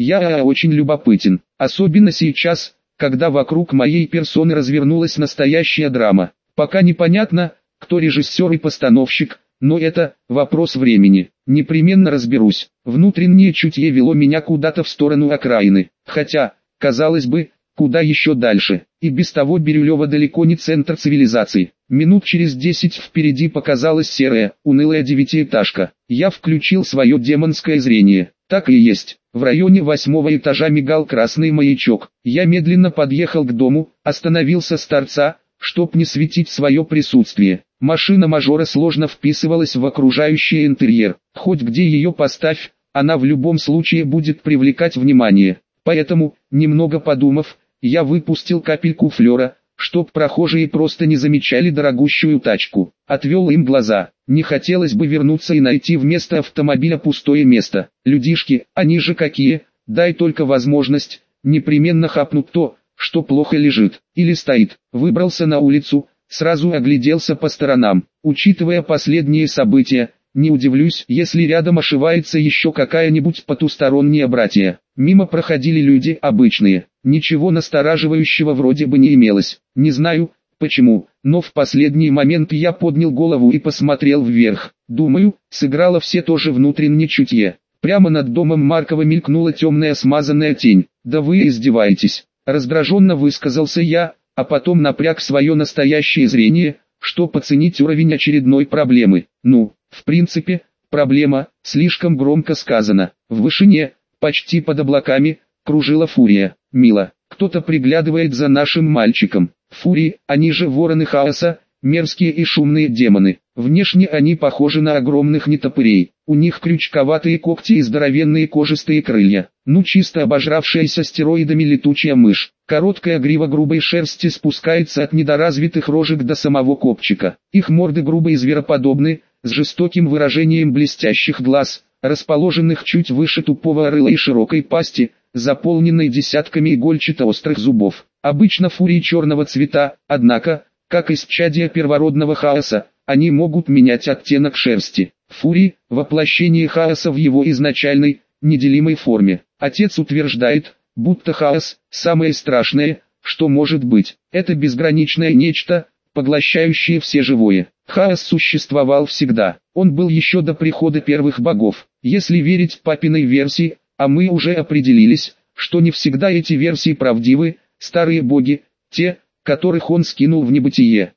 Я очень любопытен, особенно сейчас, когда вокруг моей персоны развернулась настоящая драма. Пока непонятно, кто режиссер и постановщик, но это вопрос времени. Непременно разберусь. Внутреннее чутье вело меня куда-то в сторону окраины. Хотя, казалось бы, куда еще дальше. И без того Бирюлево далеко не центр цивилизации. Минут через 10 впереди показалась серая, унылая девятиэтажка. Я включил свое демонское зрение. Так и есть. В районе 8-го этажа мигал красный маячок. Я медленно подъехал к дому, остановился с торца, чтоб не светить свое присутствие. Машина мажора сложно вписывалась в окружающий интерьер. Хоть где ее поставь, она в любом случае будет привлекать внимание. Поэтому, немного подумав, я выпустил капельку флера, чтоб прохожие просто не замечали дорогущую тачку. Отвел им глаза. Не хотелось бы вернуться и найти вместо автомобиля пустое место. Людишки, они же какие, дай только возможность, непременно хапнут то, что плохо лежит, или стоит. Выбрался на улицу, сразу огляделся по сторонам. Учитывая последние события, не удивлюсь, если рядом ошивается еще какая-нибудь потусторонняя братья. Мимо проходили люди обычные, ничего настораживающего вроде бы не имелось. Не знаю, почему, но в последний момент я поднял голову и посмотрел вверх. Думаю, сыграло все то же внутреннее чутье. Прямо над домом Маркова мелькнула темная смазанная тень. «Да вы издеваетесь!» Раздраженно высказался я, а потом напряг свое настоящее зрение, чтобы оценить уровень очередной проблемы. Ну, в принципе, проблема, слишком громко сказано. В вышине, почти под облаками, кружила фурия. Мило, кто-то приглядывает за нашим мальчиком. Фурии, они же вороны хаоса, мерзкие и шумные демоны. Внешне они похожи на огромных нетопырей. У них крючковатые когти и здоровенные кожистые крылья. Ну чисто обожравшаяся стероидами летучая мышь. Короткая грива грубой шерсти спускается от недоразвитых рожек до самого копчика. Их морды грубые и звероподобны, с жестоким выражением блестящих глаз, расположенных чуть выше тупого рыла и широкой пасти, заполненной десятками игольчато-острых зубов. Обычно фурии черного цвета, однако, как исчадие первородного хаоса, они могут менять оттенок шерсти. Фурии – воплощение хаоса в его изначальной, неделимой форме. Отец утверждает, будто хаос – самое страшное, что может быть. Это безграничное нечто, поглощающее все живое. Хаос существовал всегда. Он был еще до прихода первых богов. Если верить папиной версии, а мы уже определились, что не всегда эти версии правдивы, старые боги, те, которых он скинул в небытие,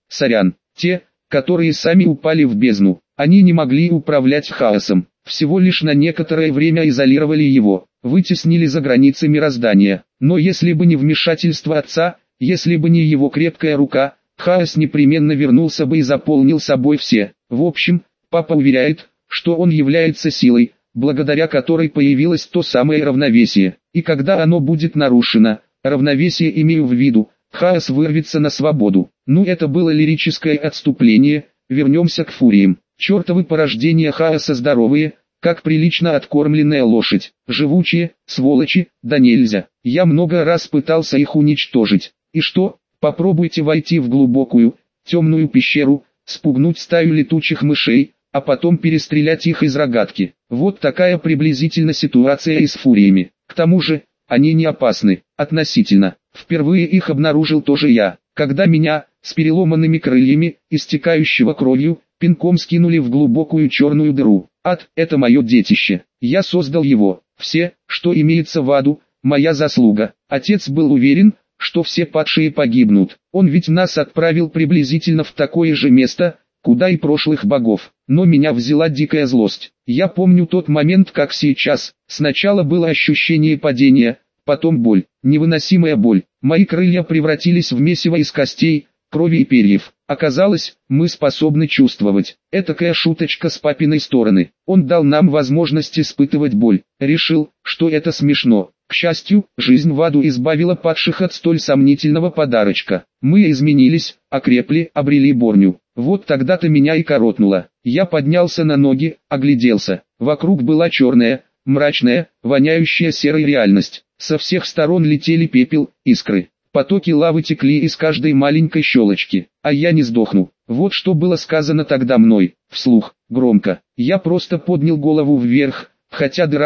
те, которые сами упали в бездну, они не могли управлять хаосом, всего лишь на некоторое время изолировали его, вытеснили за границы мироздания. Но если бы не вмешательство отца, если бы не его крепкая рука, хаос непременно вернулся бы и заполнил собой все. В общем, папа уверяет, что он является силой, благодаря которой появилось то самое равновесие. И когда оно будет нарушено, равновесие имею в виду, хаос вырвется на свободу. Ну это было лирическое отступление, вернемся к фуриям. Чертовы порождения хаоса здоровые, как прилично откормленная лошадь, живучие, сволочи, да нельзя. Я много раз пытался их уничтожить. И что, попробуйте войти в глубокую, темную пещеру, спугнуть стаю летучих мышей, а потом перестрелять их из рогатки. Вот такая приблизительно ситуация и с фуриями. К тому же, они не опасны, относительно. Впервые их обнаружил тоже я, когда меня, с переломанными крыльями, истекающего кровью, пинком скинули в глубокую черную дыру. Ад – это мое детище. Я создал его. Все, что имеется в аду, моя заслуга. Отец был уверен, что все падшие погибнут. Он ведь нас отправил приблизительно в такое же место, куда и прошлых богов. Но меня взяла дикая злость. Я помню тот момент как сейчас. Сначала было ощущение падения, потом боль, невыносимая боль. Мои крылья превратились в месиво из костей, крови и перьев. Оказалось, мы способны чувствовать. Этакая шуточка с папиной стороны. Он дал нам возможность испытывать боль. Решил, что это смешно. К счастью, жизнь в аду избавила падших от столь сомнительного подарочка. Мы изменились, окрепли, обрели борню. Вот тогда-то меня и коротнуло. Я поднялся на ноги, огляделся. Вокруг была черная, мрачная, воняющая серой реальность. Со всех сторон летели пепел, искры. Потоки лавы текли из каждой маленькой щелочки. А я не сдохну. Вот что было сказано тогда мной, вслух, громко. Я просто поднял голову вверх, хотя дыра,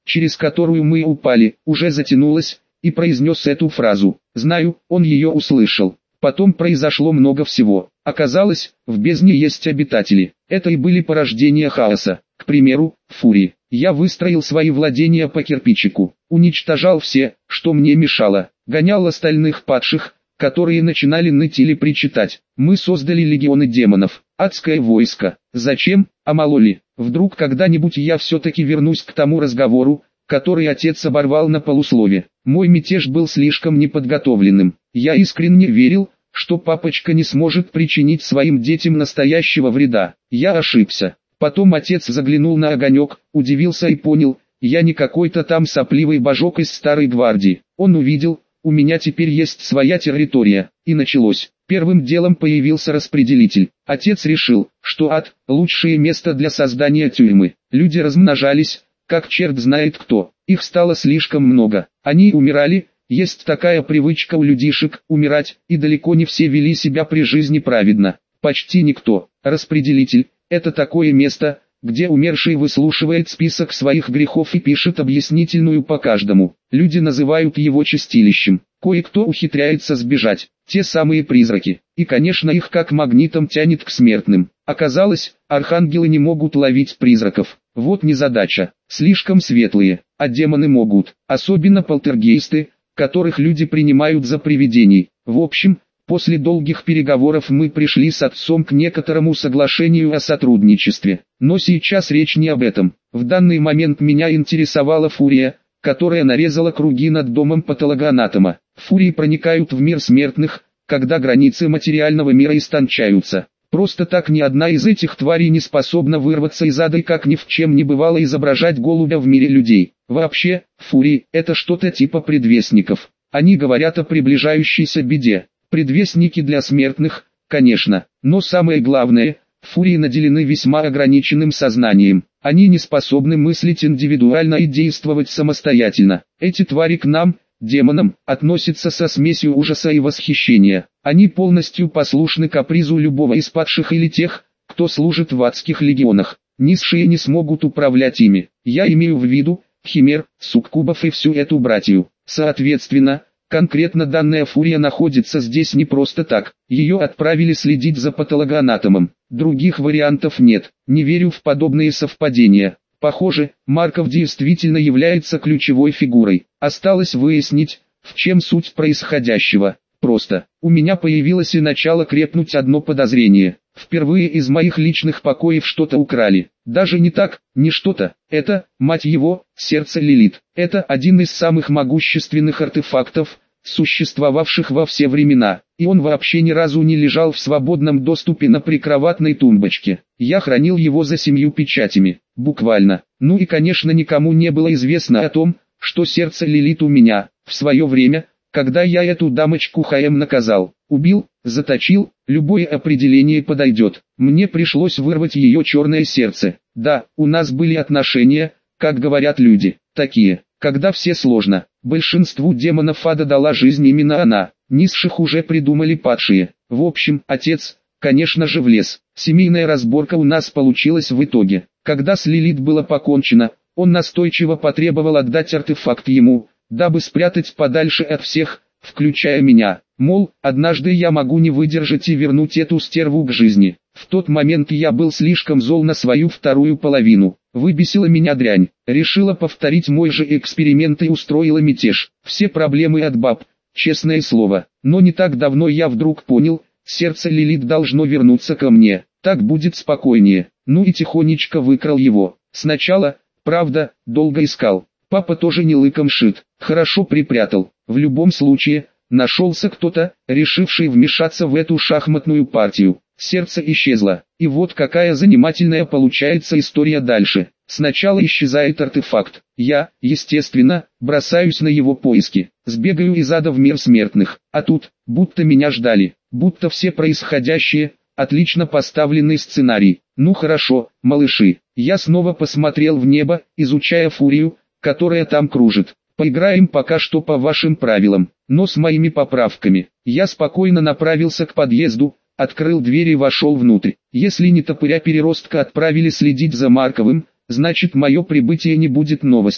через которую мы упали, уже затянулась, и произнес эту фразу. Знаю, он ее услышал. Потом произошло много всего. Оказалось, в бездне есть обитатели. Это и были порождения хаоса. К примеру, Фурии. Я выстроил свои владения по кирпичику. Уничтожал все, что мне мешало. Гонял остальных падших, которые начинали ныть или причитать. Мы создали легионы демонов. Адское войско. Зачем? А мало ли, вдруг когда-нибудь я все-таки вернусь к тому разговору, который отец оборвал на полуслове. Мой мятеж был слишком неподготовленным. Я искренне верил, что папочка не сможет причинить своим детям настоящего вреда. Я ошибся. Потом отец заглянул на огонек, удивился и понял, я не какой-то там сопливый божок из старой гвардии. Он увидел, у меня теперь есть своя территория, и началось. Первым делом появился распределитель. Отец решил, что ад – лучшее место для создания тюрьмы. Люди размножались, как черт знает кто. Их стало слишком много. Они умирали, есть такая привычка у людишек – умирать, и далеко не все вели себя при жизни праведно. Почти никто. Распределитель – это такое место, где умерший выслушивает список своих грехов и пишет объяснительную по каждому. Люди называют его чистилищем. Кое-кто ухитряется сбежать, те самые призраки. И конечно их как магнитом тянет к смертным. Оказалось, архангелы не могут ловить призраков. Вот незадача. Слишком светлые, а демоны могут. Особенно полтергейсты, которых люди принимают за привидений. В общем, после долгих переговоров мы пришли с отцом к некоторому соглашению о сотрудничестве. Но сейчас речь не об этом. В данный момент меня интересовала Фурия, которая нарезала круги над домом патологоанатома. Фурии проникают в мир смертных, когда границы материального мира истончаются. Просто так ни одна из этих тварей не способна вырваться из ада и как ни в чем не бывало изображать голубя в мире людей. Вообще, Фурии – это что-то типа предвестников. Они говорят о приближающейся беде. Предвестники для смертных, конечно, но самое главное, Фурии наделены весьма ограниченным сознанием. Они не способны мыслить индивидуально и действовать самостоятельно. Эти твари к нам, демонам, относятся со смесью ужаса и восхищения. Они полностью послушны капризу любого из падших или тех, кто служит в адских легионах. Низшие не смогут управлять ими. Я имею в виду химер, суккубов и всю эту братью. Соответственно, конкретно данная Фурия находится здесь не просто так. Ее отправили следить за патологоанатомом. Других вариантов нет. Не верю в подобные совпадения. Похоже, Марков действительно является ключевой фигурой. Осталось выяснить, в чем суть происходящего. Просто, у меня появилось и начало крепнуть одно подозрение. Впервые из моих личных покоев что-то украли. Даже не так, не что-то. Это, мать его, сердце Лилит. Это один из самых могущественных артефактов, существовавших во все времена. И он вообще ни разу не лежал в свободном доступе на прикроватной тумбочке. Я хранил его за 7 печатями. Буквально. Ну и конечно никому не было известно о том, что сердце Лилит у меня. В свое время, когда я эту дамочку ХМ наказал, убил, заточил, любое определение подойдет. Мне пришлось вырвать ее черное сердце. Да, у нас были отношения, как говорят люди, такие, когда все сложно. Большинству демонов ада дала жизнь именно она. Низших уже придумали падшие. В общем, отец, конечно же, влез. Семейная разборка у нас получилась в итоге. Когда с Лилит было покончено, он настойчиво потребовал отдать артефакт ему, дабы спрятать подальше от всех, включая меня. Мол, однажды я могу не выдержать и вернуть эту стерву к жизни. В тот момент я был слишком зол на свою вторую половину. Выбесила меня дрянь. Решила повторить мой же эксперимент и устроила мятеж. Все проблемы от баб, честное слово. Но не так давно я вдруг понял, сердце Лилит должно вернуться ко мне. Так будет спокойнее. Ну и тихонечко выкрал его. Сначала, правда, долго искал. Папа тоже не лыком шит. Хорошо припрятал. В любом случае, нашелся кто-то, решивший вмешаться в эту шахматную партию. Сердце исчезло. И вот какая занимательная получается история дальше. Сначала исчезает артефакт. Я, естественно, бросаюсь на его поиски. Сбегаю из ада в мир смертных. А тут, будто меня ждали. Будто все происходящее, отлично поставленный сценарий. Ну хорошо, малыши. Я снова посмотрел в небо, изучая Фурию, которая там кружит. Поиграем пока что по вашим правилам, но с моими поправками. Я спокойно направился к подъезду, открыл дверь и вошел внутрь. Если не топыря-переростка отправили следить за Марковым, значит мое прибытие не будет новостью.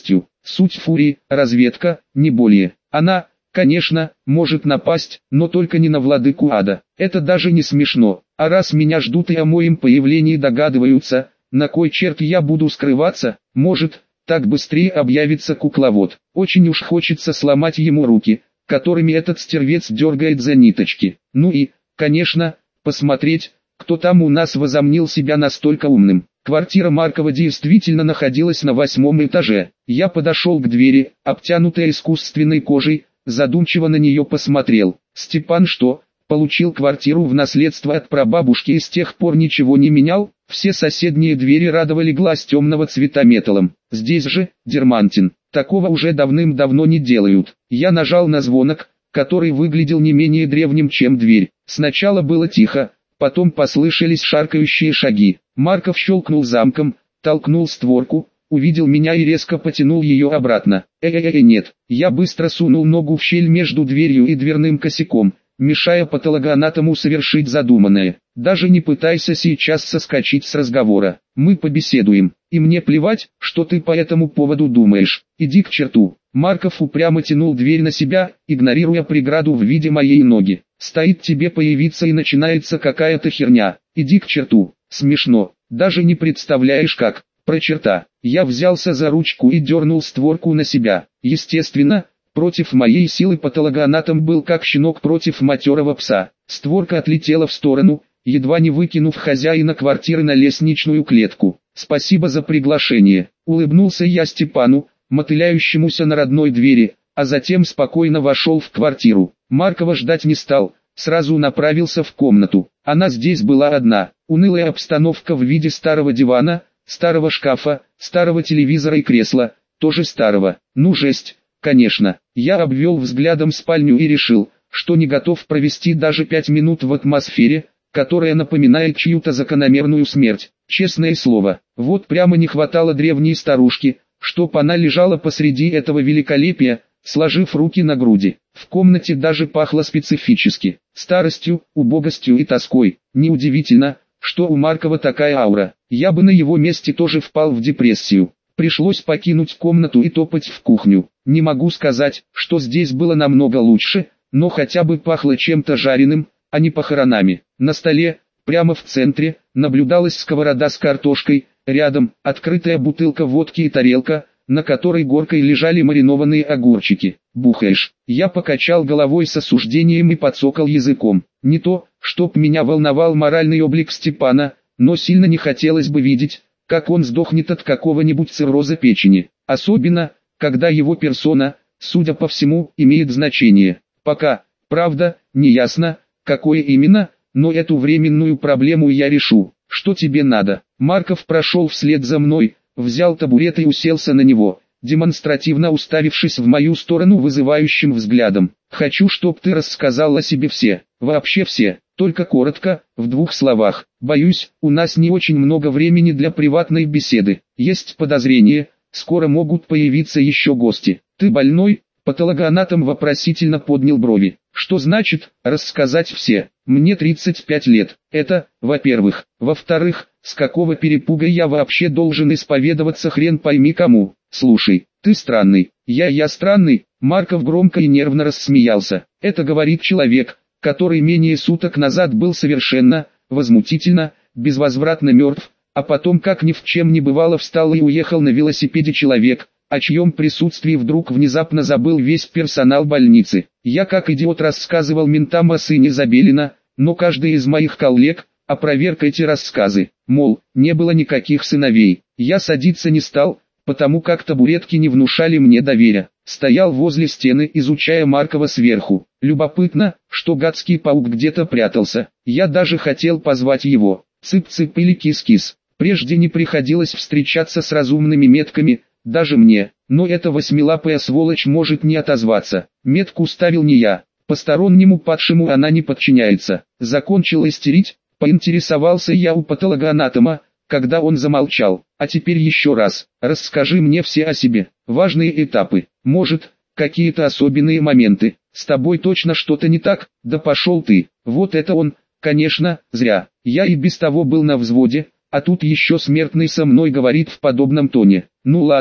Суть фурии – разведка, не более. Она, конечно, может напасть, но только не на владыку ада. Это даже не смешно. А раз меня ждут и о моем появлении догадываются, на кой черт я буду скрываться, может, так быстрее объявится кукловод. Очень уж хочется сломать ему руки, которыми этот стервец дергает за ниточки. Ну и, конечно, посмотреть, кто там у нас возомнил себя настолько умным. Квартира Маркова действительно находилась на 8-м этаже. Я подошел к двери, обтянутой искусственной кожей, задумчиво на нее посмотрел. Степан что, получил квартиру в наследство от прабабушки и с тех пор ничего не менял? Все соседние двери радовали глаз темного цвета металлом. Здесь же, Дермантин, такого уже давным-давно не делают. Я нажал на звонок, который выглядел не менее древним, чем дверь. Сначала было тихо, потом послышались шаркающие шаги. Марков щелкнул замком, толкнул створку, увидел меня и резко потянул ее обратно. Нет, я быстро сунул ногу в щель между дверью и дверным косяком, мешая патологоанатому совершить задуманное. Даже не пытайся сейчас соскочить с разговора. Мы побеседуем, и мне плевать, что ты по этому поводу думаешь. Иди к черту. Марков упрямо тянул дверь на себя, игнорируя преграду в виде моей ноги. Стоит тебе появиться и начинается какая-то херня. Иди к черту. Смешно. Даже не представляешь как. Про черта. Я взялся за ручку и дернул створку на себя. Естественно, против моей силы патологоанатом был как щенок против матерого пса. Створка отлетела в сторону, едва не выкинув хозяина квартиры на лестничную клетку. «Спасибо за приглашение», — улыбнулся я Степану, мотыляющемуся на родной двери, а затем спокойно вошел в квартиру. Маркова ждать не стал, сразу направился в комнату. Она здесь была одна. Унылая обстановка в виде старого дивана, старого шкафа, старого телевизора и кресла, тоже старого. Ну жесть, конечно. Я обвел взглядом спальню и решил, что не готов провести даже 5 минут в атмосфере, которая напоминает чью-то закономерную смерть. Честное слово, вот прямо не хватало древней старушки, чтоб она лежала посреди этого великолепия, сложив руки на груди. В комнате даже пахло специфически, старостью, убогостью и тоской. Неудивительно, что у Маркова такая аура. Я бы на его месте тоже впал в депрессию. Пришлось покинуть комнату и топать в кухню. Не могу сказать, что здесь было намного лучше, но хотя бы пахло чем-то жареным, а не похоронами. На столе, прямо в центре, наблюдалась сковорода с картошкой, рядом открытая бутылка водки и тарелка, на которой горкой лежали маринованные огурчики. «Бухаешь?» Я покачал головой с осуждением и подсокал языком. Не то, чтоб меня волновал моральный облик Степана, но сильно не хотелось бы видеть, как он сдохнет от какого-нибудь цирроза печени. Особенно, когда его персона, судя по всему, имеет значение. Пока, правда, не ясно, какое именно, но эту временную проблему я решу. Что тебе надо? Марков прошел вслед за мной, взял табурет и уселся на него, демонстративно уставившись в мою сторону вызывающим взглядом. «Хочу, чтоб ты рассказал о себе все, вообще все, только коротко, в 2 словах. Боюсь, у нас не очень много времени для приватной беседы. Есть подозрение, скоро могут появиться еще гости. Ты больной?» Патологоанатом вопросительно поднял брови. «Что значит, рассказать все? Мне 35 лет. Это, во-первых. Во-вторых, с какого перепуга я вообще должен исповедоваться хрен пойми кому? Слушай, ты странный». Я странный?» Марков громко и нервно рассмеялся. «Это говорит человек, который менее суток назад был совершенно, возмутительно, безвозвратно мертв, а потом как ни в чем не бывало встал и уехал на велосипеде человек, о чьем присутствии вдруг внезапно забыл весь персонал больницы. Я как идиот рассказывал ментам о сыне Забелина, но каждый из моих коллег опроверг эти рассказы, мол, не было никаких сыновей. Я садиться не стал, потому как табуретки не внушали мне доверия. Стоял возле стены, изучая Маркова сверху. Любопытно, что гадский паук где-то прятался. Я даже хотел позвать его. Цып-цып или кис-кис. Прежде не приходилось встречаться с разумными метками, даже мне, но эта восьмилапая сволочь может не отозваться. Метку ставил не я, постороннему падшему она не подчиняется. Закончил истерить, поинтересовался я у патологоанатома, когда он замолчал. А теперь еще раз, расскажи мне все о себе, важные этапы, может, какие-то особенные моменты. С тобой точно что-то не так? Да пошел ты. Вот это он, конечно, зря. Я и без того был на взводе, а тут еще смертный со мной говорит в подобном тоне. Ну ладно,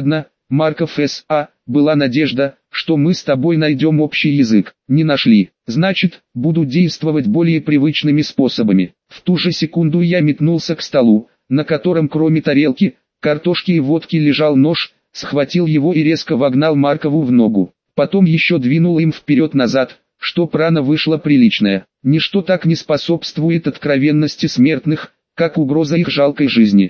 Марков С.А., была надежда, что мы с тобой найдем общий язык. Не нашли. Значит, буду действовать более привычными способами. В ту же секунду я метнулся к столу, на котором кроме тарелки, картошки и водки лежал нож, схватил его и резко вогнал Маркову в ногу. Потом еще двинул им вперед-назад, чтоб рана вышла приличная. Ничто так не способствует откровенности смертных, как угроза их жалкой жизни.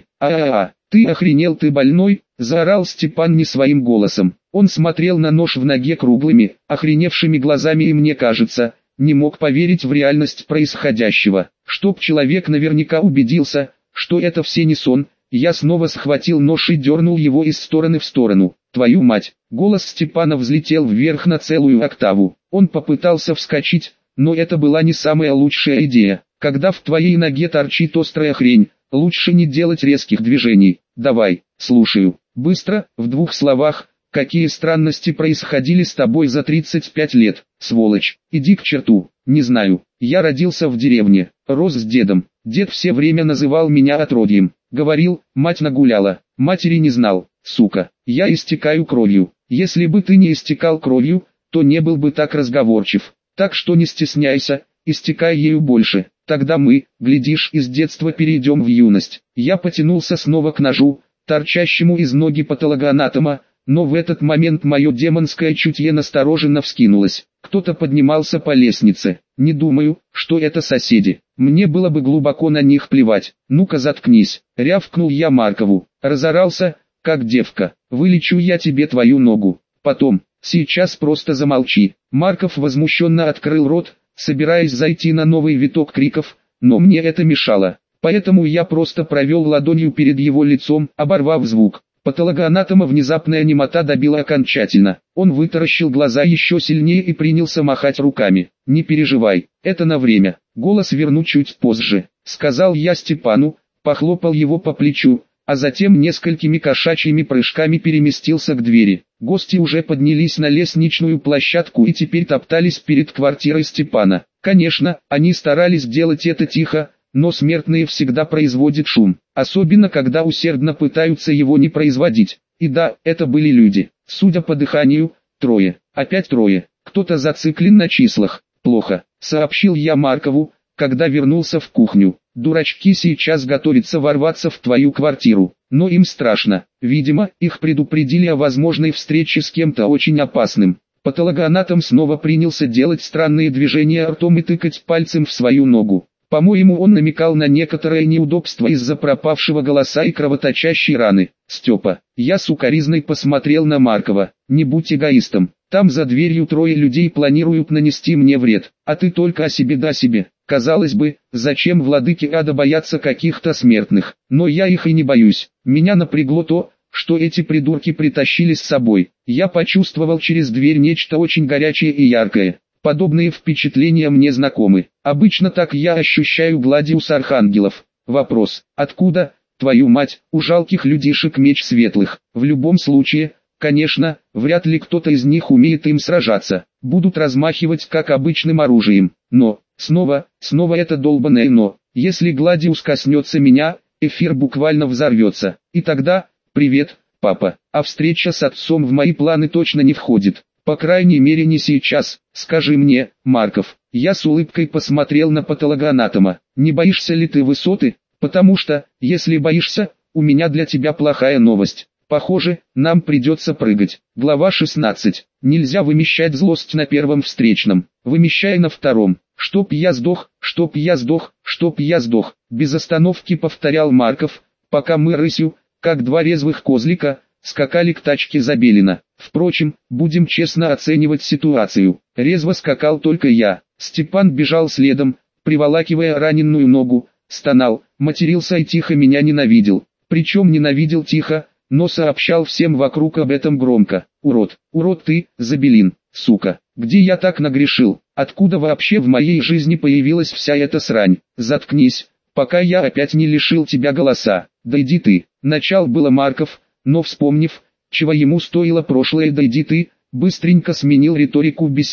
Ты охренел, ты больной, заорал Степан не своим голосом. Он смотрел на нож в ноге круглыми, охреневшими глазами и, мне кажется, не мог поверить в реальность происходящего. Чтоб человек наверняка убедился, что это все не сон, я снова схватил нож и дернул его из стороны в сторону. Твою мать! Голос Степана взлетел вверх на целую октаву. Он попытался вскочить, но это была не самая лучшая идея. Когда в твоей ноге торчит острая хрень, лучше не делать резких движений. Давай, слушаю. Быстро, в 2 словах, какие странности происходили с тобой за 35 лет, сволочь. Иди к черту. Не знаю. Я родился в деревне, рос с дедом. Дед все время называл меня отродьем. Говорил, мать нагуляла. Матери не знал, сука. Я истекаю кровью. Если бы ты не истекал кровью, то не был бы так разговорчив. Так что не стесняйся, истекай ею больше. Тогда мы, глядишь, из детства перейдем в юность. Я потянулся снова к ножу, торчащему из ноги патологоанатома, но в этот момент мое демонское чутье настороженно вскинулось. Кто-то поднимался по лестнице. Не думаю, что это соседи. Мне было бы глубоко на них плевать. Ну-ка заткнись, рявкнул я Маркову. Разорался, как девка. Вылечу я тебе твою ногу. Потом, сейчас просто замолчи. Марков возмущенно открыл рот, собираясь зайти на новый виток криков, но мне это мешало. Поэтому я просто провел ладонью перед его лицом, оборвав звук. Патологоанатома внезапная немота добила окончательно. Он вытаращил глаза еще сильнее и принялся махать руками. «Не переживай, это на время. Голос верну чуть позже», — сказал я Степану, похлопал его по плечу, а затем несколькими кошачьими прыжками переместился к двери. Гости уже поднялись на лестничную площадку и теперь топтались перед квартирой Степана. Конечно, они старались делать это тихо, но смертные всегда производят шум, особенно когда усердно пытаются его не производить. И да, это были люди. Судя по дыханию, 3. Опять 3. Кто-то зациклен на числах. Плохо, сообщил я Маркову, когда вернулся в кухню. Дурачки сейчас готовятся ворваться в твою квартиру, но им страшно. Видимо, их предупредили о возможной встрече с кем-то очень опасным. Патологоанатом снова принялся делать странные движения ртом и тыкать пальцем в свою ногу. По-моему, он намекал на некоторое неудобство из-за пропавшего голоса и кровоточащей раны. Степа, я сукоризной посмотрел на Маркова. Не будь эгоистом. Там за дверью 3 людей планируют нанести мне вред, а ты только о себе да себе. Казалось бы, зачем владыке ада бояться каких-то смертных? Но я их и не боюсь. Меня напрягло то, что эти придурки притащили с собой. Я почувствовал через дверь нечто очень горячее и яркое. Подобные впечатления мне знакомы. Обычно так я ощущаю Гладиус Архангелов. Вопрос, откуда, твою мать, у жалких людишек меч светлых? В любом случае, конечно, вряд ли кто-то из них умеет им сражаться. Будут размахивать как обычным оружием. Но, снова это долбаное но. Если Гладиус коснется меня, эфир буквально взорвется. И тогда, привет, папа, а встреча с отцом в мои планы точно не входит. По крайней мере не сейчас. Скажи мне, Марков. Я с улыбкой посмотрел на патологоанатома. Не боишься ли ты высоты? Потому что, если боишься, у меня для тебя плохая новость. Похоже, нам придется прыгать. Глава 16. Нельзя вымещать злость на первом встречном. Вымещай на втором. Чтоб я сдох, чтоб я сдох, чтоб я сдох. Без остановки повторял Марков, пока мы рысью, как 2 резвых козлика, скакали к тачке Забелина. Впрочем, будем честно оценивать ситуацию. Резво скакал только я. Степан бежал следом, приволакивая раненую ногу, стонал, матерился и тихо меня ненавидел. Причем ненавидел тихо, но сообщал всем вокруг об этом громко. Урод, урод ты, Забелин, сука. Где я так нагрешил? Откуда вообще в моей жизни появилась вся эта срань? Заткнись, пока я опять не лишил тебя голоса. Да иди ты. Начал было Марков, но вспомнив, чего ему стоило прошлое «да иди ты», быстренько сменил риторику беседы.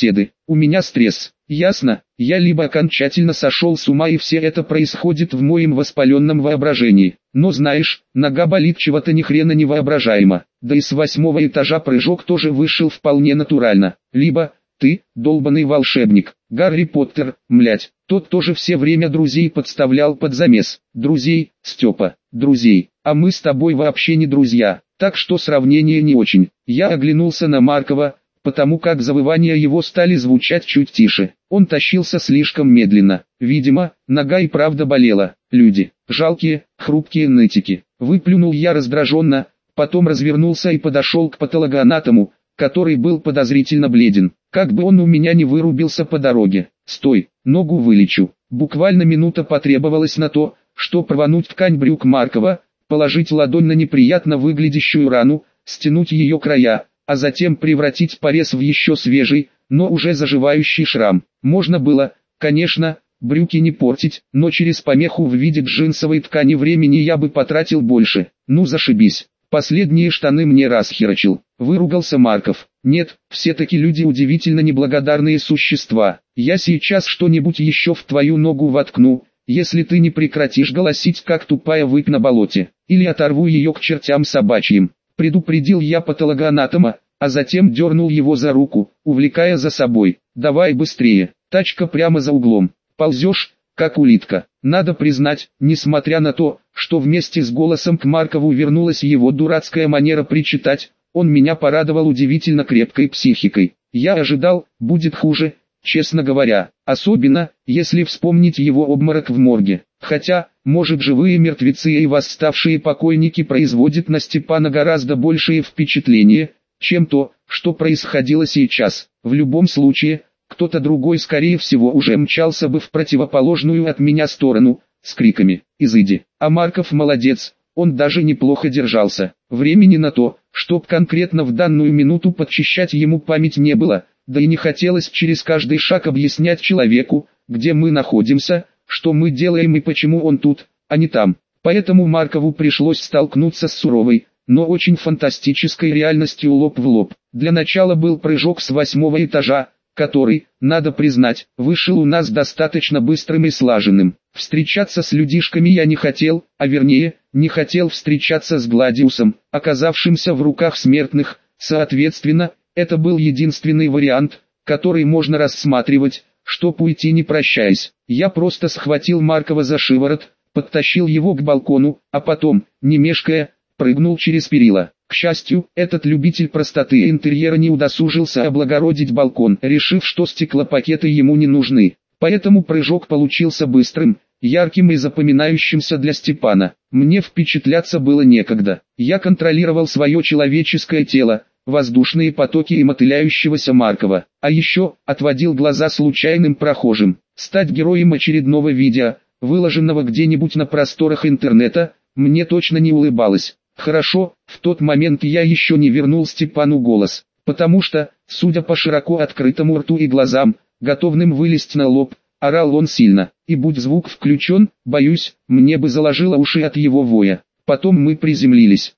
У меня стресс. Ясно, я либо окончательно сошел с ума и все это происходит в моем воспаленном воображении. Но знаешь, нога болит чего-то ни хрена невоображаемо. Да и с 8-го этажа прыжок тоже вышел вполне натурально. Либо, ты, долбаный волшебник, Гарри Поттер, млять, тот тоже все время друзей подставлял под замес. Друзей, Степа, друзей, а мы с тобой вообще не друзья, так что сравнение не очень. Я оглянулся на Маркова, потому как завывания его стали звучать чуть тише. Он тащился слишком медленно. Видимо, нога и правда болела. Люди, жалкие, хрупкие нытики. Выплюнул я раздраженно, потом развернулся и подошел к патологоанатому, который был подозрительно бледен. Как бы он у меня не вырубился по дороге. Стой, ногу вылечу. Буквально минута потребовалась на то, чтобы рвануть ткань брюк Маркова, положить ладонь на неприятно выглядящую рану, стянуть ее края, а затем превратить порез в еще свежий, но уже заживающий шрам. Можно было, конечно, брюки не портить, но через помеху в виде джинсовой ткани времени я бы потратил больше. Ну зашибись. Последние штаны мне расхерачил. Выругался Марков. Нет, все-таки люди удивительно неблагодарные существа. Я сейчас что-нибудь еще в твою ногу воткну, если ты не прекратишь голосить как тупая выпь на болоте. Или оторву ее к чертям собачьим. Предупредил я патологоанатома, а затем дернул его за руку, увлекая за собой. Давай быстрее, тачка прямо за углом. Ползешь, как улитка. Надо признать, несмотря на то, что вместе с голосом к Маркову вернулась его дурацкая манера причитать, он меня порадовал удивительно крепкой психикой. Я ожидал, будет хуже, честно говоря, особенно, если вспомнить его обморок в морге. Хотя, может, живые мертвецы и восставшие покойники производят на Степана гораздо большее впечатление, чем то, что происходило сейчас. В любом случае, кто-то другой скорее всего уже мчался бы в противоположную от меня сторону, с криками «Изыди!». А Марков молодец, он даже неплохо держался. Времени на то, чтоб конкретно в данную минуту подчищать ему память не было, да и не хотелось через каждый шаг объяснять человеку, где мы находимся, что мы делаем и почему он тут, а не там. Поэтому Маркову пришлось столкнуться с суровой, но очень фантастической реальностью лоб в лоб. Для начала был прыжок с 8-го этажа, который, надо признать, вышел у нас достаточно быстрым и слаженным. Встречаться с людишками я не хотел, а вернее, не хотел встречаться с Гладиусом, оказавшимся в руках смертных, соответственно, это был единственный вариант, который можно рассматривать, чтоб уйти не прощаясь. Я просто схватил Маркова за шиворот, подтащил его к балкону, а потом, не мешкая, прыгнул через перила. К счастью, этот любитель простоты интерьера не удосужился облагородить балкон, решив, что стеклопакеты ему не нужны. Поэтому прыжок получился быстрым, ярким и запоминающимся для Степана. Мне впечатляться было некогда. Я контролировал свое человеческое тело, воздушные потоки и мотыляющегося Маркова. А еще, отводил глаза случайным прохожим. Стать героем очередного видео, выложенного где-нибудь на просторах интернета, мне точно не улыбалось. Хорошо, в тот момент я еще не вернул Степану голос, потому что, судя по широко открытому рту и глазам, готовным вылезть на лоб, орал он сильно, и будь звук включен, боюсь, мне бы заложило уши от его воя. Потом мы приземлились.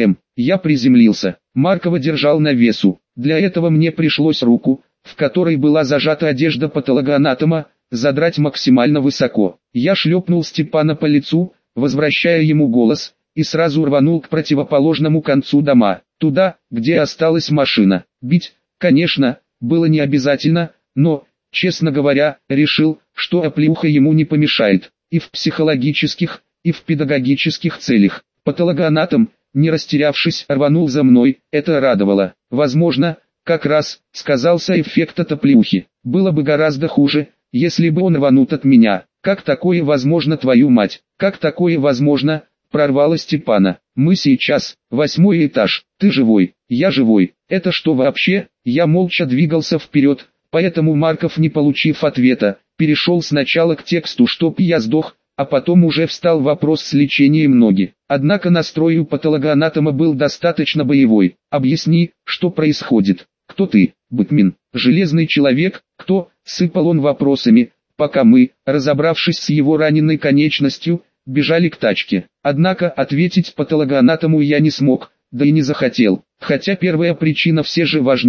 Я приземлился. Маркова держал на весу. Для этого мне пришлось руку, в которой была зажата одежда патологоанатома, задрать максимально высоко. Я шлепнул Степана по лицу, возвращая ему голос, и сразу рванул к противоположному концу дома, туда, где осталась машина. Бить, конечно, было не обязательно, но, честно говоря, решил, что оплеуха ему не помешает, и в психологических, и в педагогических целях. Патологоанатом, не растерявшись, рванул за мной, это радовало. Возможно, как раз, сказался эффект от оплеухи. Было бы гораздо хуже, если бы он рванут от меня. Как такое возможно, твою мать? Как такое возможно? Прорвало Степана. Мы сейчас, 8-й этаж, ты живой, я живой. Это что вообще? Я молча двигался вперед, поэтому Марков, не получив ответа, перешел сначала к тексту, чтоб я сдох, а потом уже встал вопрос с лечением ноги. Однако настрой у патологоанатома был достаточно боевой. Объясни, что происходит. Кто ты, Бэтмен? Железный человек? Кто? Сыпал он вопросами, пока мы, разобравшись с его раненой конечностью, бежали к тачке. Однако ответить патологоанатому я не смог, да и не захотел. Хотя первая причина все же важнее,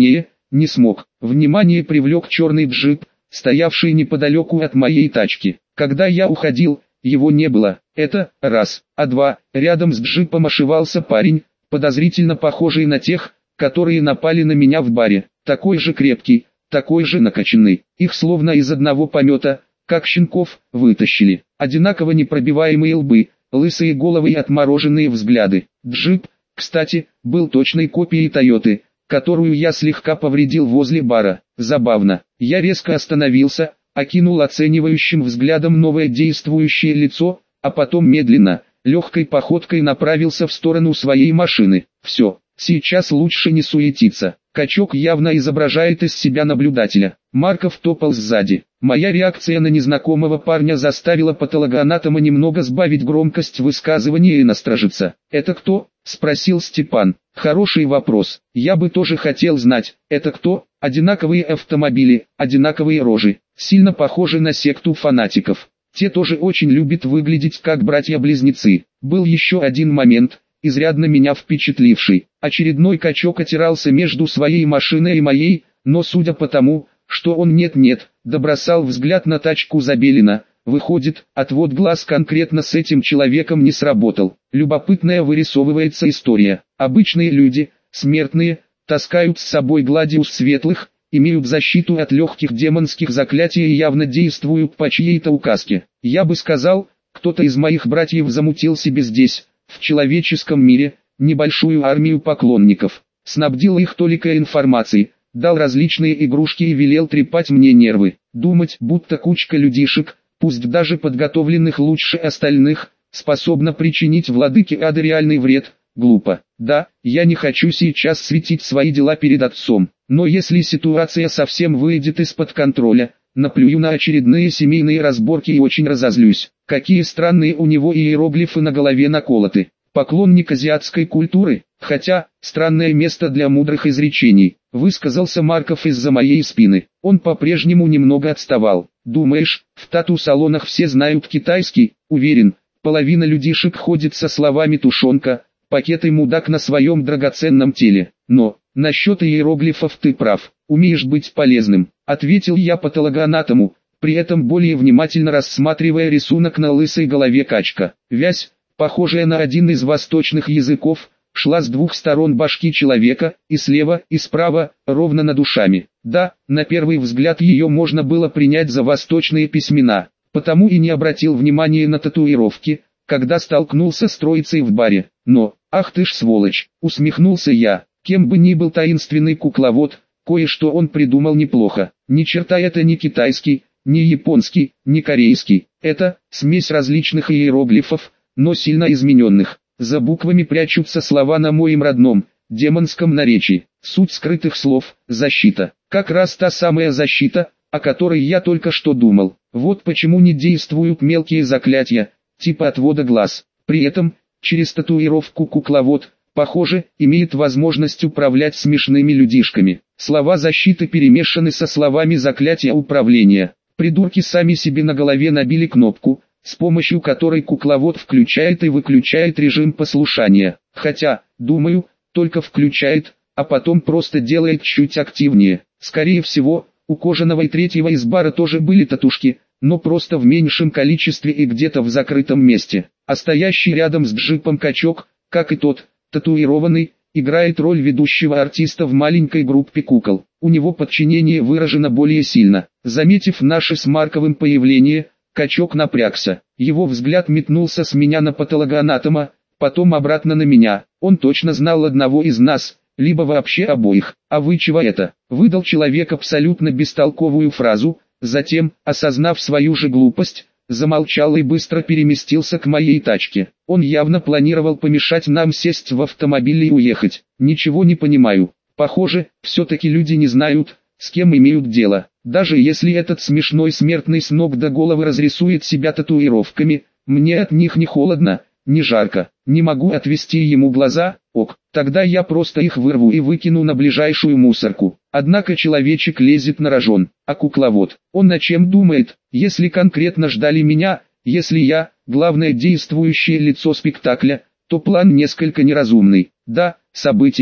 не смог. Внимание привлек черный джип, стоявший неподалеку от моей тачки. Когда я уходил, его не было. Это раз. А два, рядом с джипом ошивался парень, подозрительно похожий на тех, которые напали на меня в баре. Такой же крепкий, такой же накачанный. Их словно из одного помета, как щенков, вытащили. Одинаково непробиваемые лбы, лысые головы и отмороженные взгляды. Джип, кстати, был точной копией Тойоты, которую я слегка повредил возле бара. Забавно. Я резко остановился, окинул оценивающим взглядом новое действующее лицо, а потом медленно, легкой походкой направился в сторону своей машины. Все, сейчас лучше не суетиться. Качок явно изображает из себя наблюдателя. Марков топал сзади. Моя реакция на незнакомого парня заставила патологоанатома немного сбавить громкость высказывания и насторожиться. «Это кто?» – спросил Степан. «Хороший вопрос. Я бы тоже хотел знать, это кто?» Одинаковые автомобили, одинаковые рожи, сильно похожи на секту фанатиков. Те тоже очень любят выглядеть как братья-близнецы. Был еще один момент, изрядно меня впечатливший. Очередной качок отирался между своей машиной и моей, но судя по тому, что он нет-нет, добросал взгляд на тачку Забелина, выходит, отвод глаз конкретно с этим человеком не сработал. Любопытная вырисовывается история. Обычные люди, смертные, таскают с собой гладиус светлых, имеют защиту от легких демонских заклятий и явно действуют по чьей-то указке. Я бы сказал, кто-то из моих братьев замутил себе здесь, в человеческом мире, небольшую армию поклонников, снабдил их толикой информации, дал различные игрушки и велел трепать мне нервы. Думать, будто кучка людишек, пусть даже подготовленных лучше остальных, способна причинить владыке ада реальный вред, глупо. Да, я не хочу сейчас светить свои дела перед отцом, но если ситуация совсем выйдет из-под контроля, наплюю на очередные семейные разборки и очень разозлюсь. Какие странные у него иероглифы на голове наколоты. Поклонник азиатской культуры, хотя, странное место для мудрых изречений, высказался Марков из-за моей спины. Он по-прежнему немного отставал. Думаешь, в тату-салонах все знают китайский? Уверен, половина людишек ходит со словами «тушенка», «пакет» и «мудак» на своем драгоценном теле. Но, насчет иероглифов ты прав, умеешь быть полезным, ответил я патологоанатому, при этом более внимательно рассматривая рисунок на лысой голове качка. Вязь, похожая на один из восточных языков, шла с двух сторон башки человека, и слева, и справа, ровно над ушами. Да, на первый взгляд ее можно было принять за восточные письмена, потому и не обратил внимания на татуировки, когда столкнулся с троицей в баре. Но, ах ты ж сволочь, усмехнулся я, кем бы ни был таинственный кукловод, кое-что он придумал неплохо. Ни черта это не китайский, не японский, не корейский. Это смесь различных иероглифов, но сильно измененных. За буквами прячутся слова на моем родном, демонском наречии. Суть скрытых слов – защита. Как раз та самая защита, о которой я только что думал. Вот почему не действуют мелкие заклятия, типа отвода глаз. При этом, через татуировку кукловод, похоже, имеет возможность управлять смешными людишками. Слова защиты перемешаны со словами заклятия управления. Придурки сами себе на голове набили кнопку, с помощью которой кукловод включает и выключает режим послушания. Хотя, думаю, только включает, а потом просто делает чуть активнее. Скорее всего, у Кожаного и третьего из бара тоже были татушки, но просто в меньшем количестве и где-то в закрытом месте. А стоящий рядом с джипом качок, как и тот, татуированный, играет роль ведущего артиста в маленькой группе кукол. У него подчинение выражено более сильно. Заметив наше с Марковым появление, качок напрягся. Его взгляд метнулся с меня на патологоанатома, потом обратно на меня. Он точно знал одного из нас, либо вообще обоих. «А вы чего это?» – выдал человек абсолютно бестолковую фразу, затем, осознав свою же глупость, замолчал и быстро переместился к моей тачке. Он явно планировал помешать нам сесть в автомобиль и уехать. Ничего не понимаю. Похоже, все-таки люди не знают, с кем имеют дело. Даже если этот смешной смертный с ног до головы разрисует себя татуировками, мне от них не холодно, не жарко. Не могу отвести ему глаза, ок, тогда я просто их вырву и выкину на ближайшую мусорку. Однако человечек лезет на рожон, а кукловод, он на чем думает, если конкретно ждали меня, если я, главное действующее лицо спектакля, то план несколько неразумный. Да, события,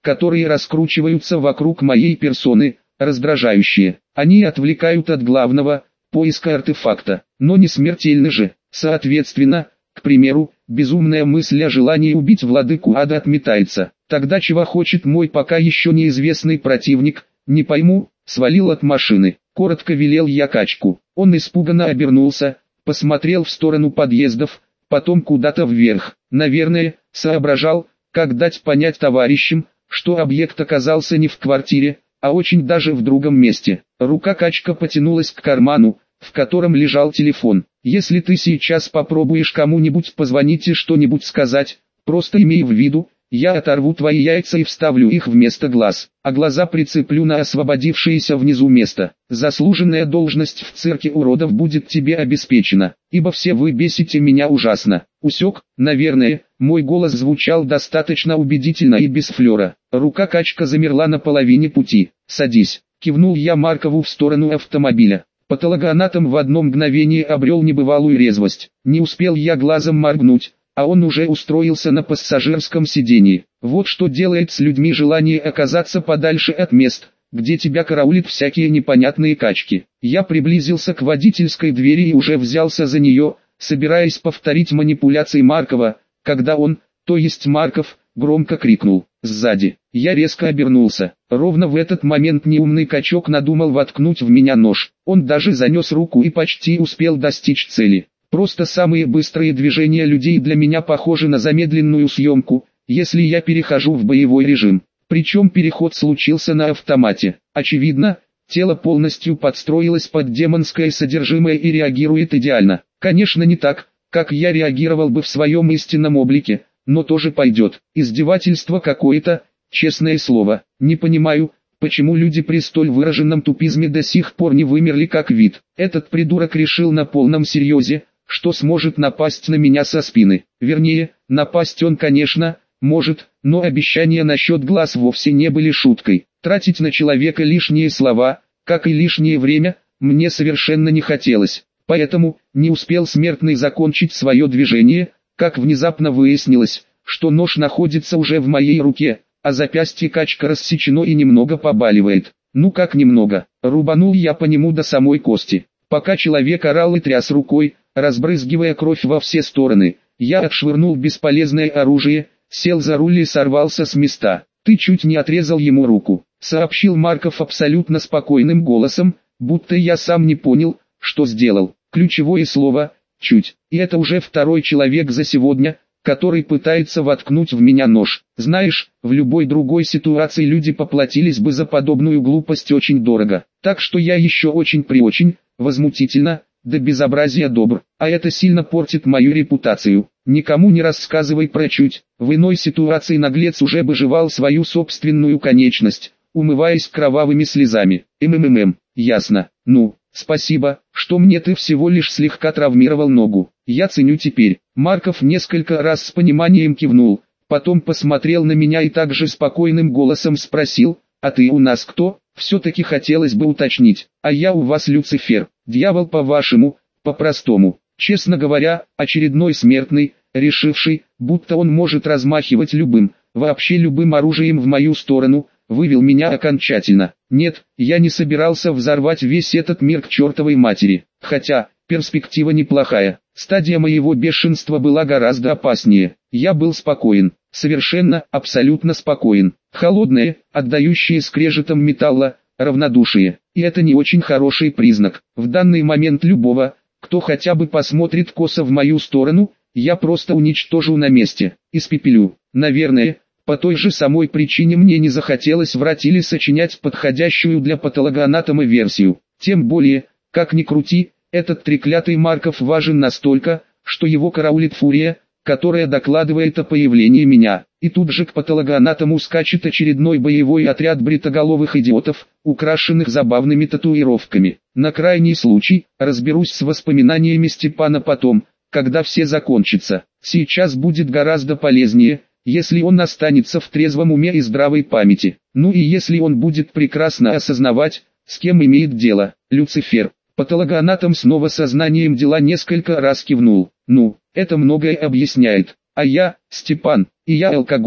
которые раскручиваются вокруг моей персоны, раздражающие. Они отвлекают от главного, поиска артефакта, но не смертельны же. Соответственно, к примеру, безумная мысль о желании убить владыку ада отметается. Тогда чего хочет мой пока еще неизвестный противник, не пойму. Свалил от машины. Коротко велел я качку. Он испуганно обернулся, посмотрел в сторону подъездов, потом куда-то вверх. Наверное, соображал, как дать понять товарищам, что объект оказался не в квартире, а очень даже в другом месте. Рука качка потянулась к карману, в котором лежал телефон. Если ты сейчас попробуешь кому-нибудь позвонить и что-нибудь сказать, просто имей в виду, я оторву твои яйца и вставлю их вместо глаз, а глаза прицеплю на освободившееся внизу место. Заслуженная должность в цирке уродов будет тебе обеспечена, ибо все вы бесите меня ужасно. Усек, наверное, мой голос звучал достаточно убедительно и без флера. Рука качка замерла на половине пути. «Садись», — кивнул я Маркову в сторону автомобиля. Патологоанатом в одно мгновение обрел небывалую резвость. Не успел я глазом моргнуть, а он уже устроился на пассажирском сиденье. Вот что делает с людьми желание оказаться подальше от мест, где тебя караулят всякие непонятные качки. Я приблизился к водительской двери и уже взялся за нее, собираясь повторить манипуляции Маркова, когда он, то есть Марков, громко крикнул «Сзади!». Я резко обернулся. Ровно в этот момент неумный качок надумал воткнуть в меня нож. Он даже занес руку и почти успел достичь цели. Просто самые быстрые движения людей для меня похожи на замедленную съемку, если я перехожу в боевой режим. Причем переход случился на автомате. Очевидно, тело полностью подстроилось под демонское содержимое и реагирует идеально. Конечно, не так, как я реагировал бы в своем истинном облике, но тоже пойдет. Издевательство какое-то, честное слово. Не понимаю, почему люди при столь выраженном тупизме до сих пор не вымерли как вид. Этот придурок решил на полном серьезе, что сможет напасть на меня со спины. Вернее, напасть он, конечно, может, но обещания насчет глаз вовсе не были шуткой. Тратить на человека лишние слова, как и лишнее время, мне совершенно не хотелось. Поэтому, не успел смертный закончить свое движение, как внезапно выяснилось, что нож находится уже в моей руке, а запястье качка рассечено и немного побаливает. Ну как немного, рубанул я по нему до самой кости. Пока человек орал и тряс рукой, разбрызгивая кровь во все стороны, я отшвырнул бесполезное оружие, сел за руль и сорвался с места. «Ты чуть не отрезал ему руку», — сообщил Марков абсолютно спокойным голосом, будто я сам не понял, что сделал. Ключевое слово «чуть». И это уже второй человек за сегодня, который пытается воткнуть в меня нож. Знаешь, в любой другой ситуации люди поплатились бы за подобную глупость очень дорого. Так что я еще очень возмутительно, до безобразия добр, а это сильно портит мою репутацию. Никому не рассказывай про чуть. В иной ситуации наглец уже бы жевал свою собственную конечность, умываясь кровавыми слезами. Ясно. Ну, спасибо, что мне ты всего лишь слегка травмировал ногу. Я ценю теперь. Марков несколько раз с пониманием кивнул, потом посмотрел на меня и также спокойным голосом спросил: «А ты у нас кто?» Все-таки хотелось бы уточнить. «А я у вас Люцифер, дьявол по-вашему, по-простому». Честно говоря, очередной смертный, решивший, будто он может размахивать любым, вообще любым оружием в мою сторону, вывел меня окончательно. Нет, я не собирался взорвать весь этот мир к чертовой матери. Хотя, перспектива неплохая. Стадия моего бешенства была гораздо опаснее. Я был спокоен, совершенно, абсолютно спокоен. Холодное, отдающее скрежетом металла, равнодушие. И это не очень хороший признак. В данный момент любого, кто хотя бы посмотрит косо в мою сторону, я просто уничтожу на месте, испепелю. Наверное, по той же самой причине мне не захотелось врать или сочинять подходящую для патологоанатома версию. Тем более, как ни крути, этот треклятый Марков важен настолько, что его караулит фурия, которая докладывает о появлении меня. И тут же к патологоанатому скачет очередной боевой отряд бритоголовых идиотов, украшенных забавными татуировками. На крайний случай, разберусь с воспоминаниями Степана потом, когда все закончится. Сейчас будет гораздо полезнее, если он останется в трезвом уме и здравой памяти. Ну и если он будет прекрасно осознавать, с кем имеет дело. Люцифер. Патологоанатом снова сознанием дела несколько раз кивнул. Ну, это многое объясняет. А я, Степан, и я алкоголик.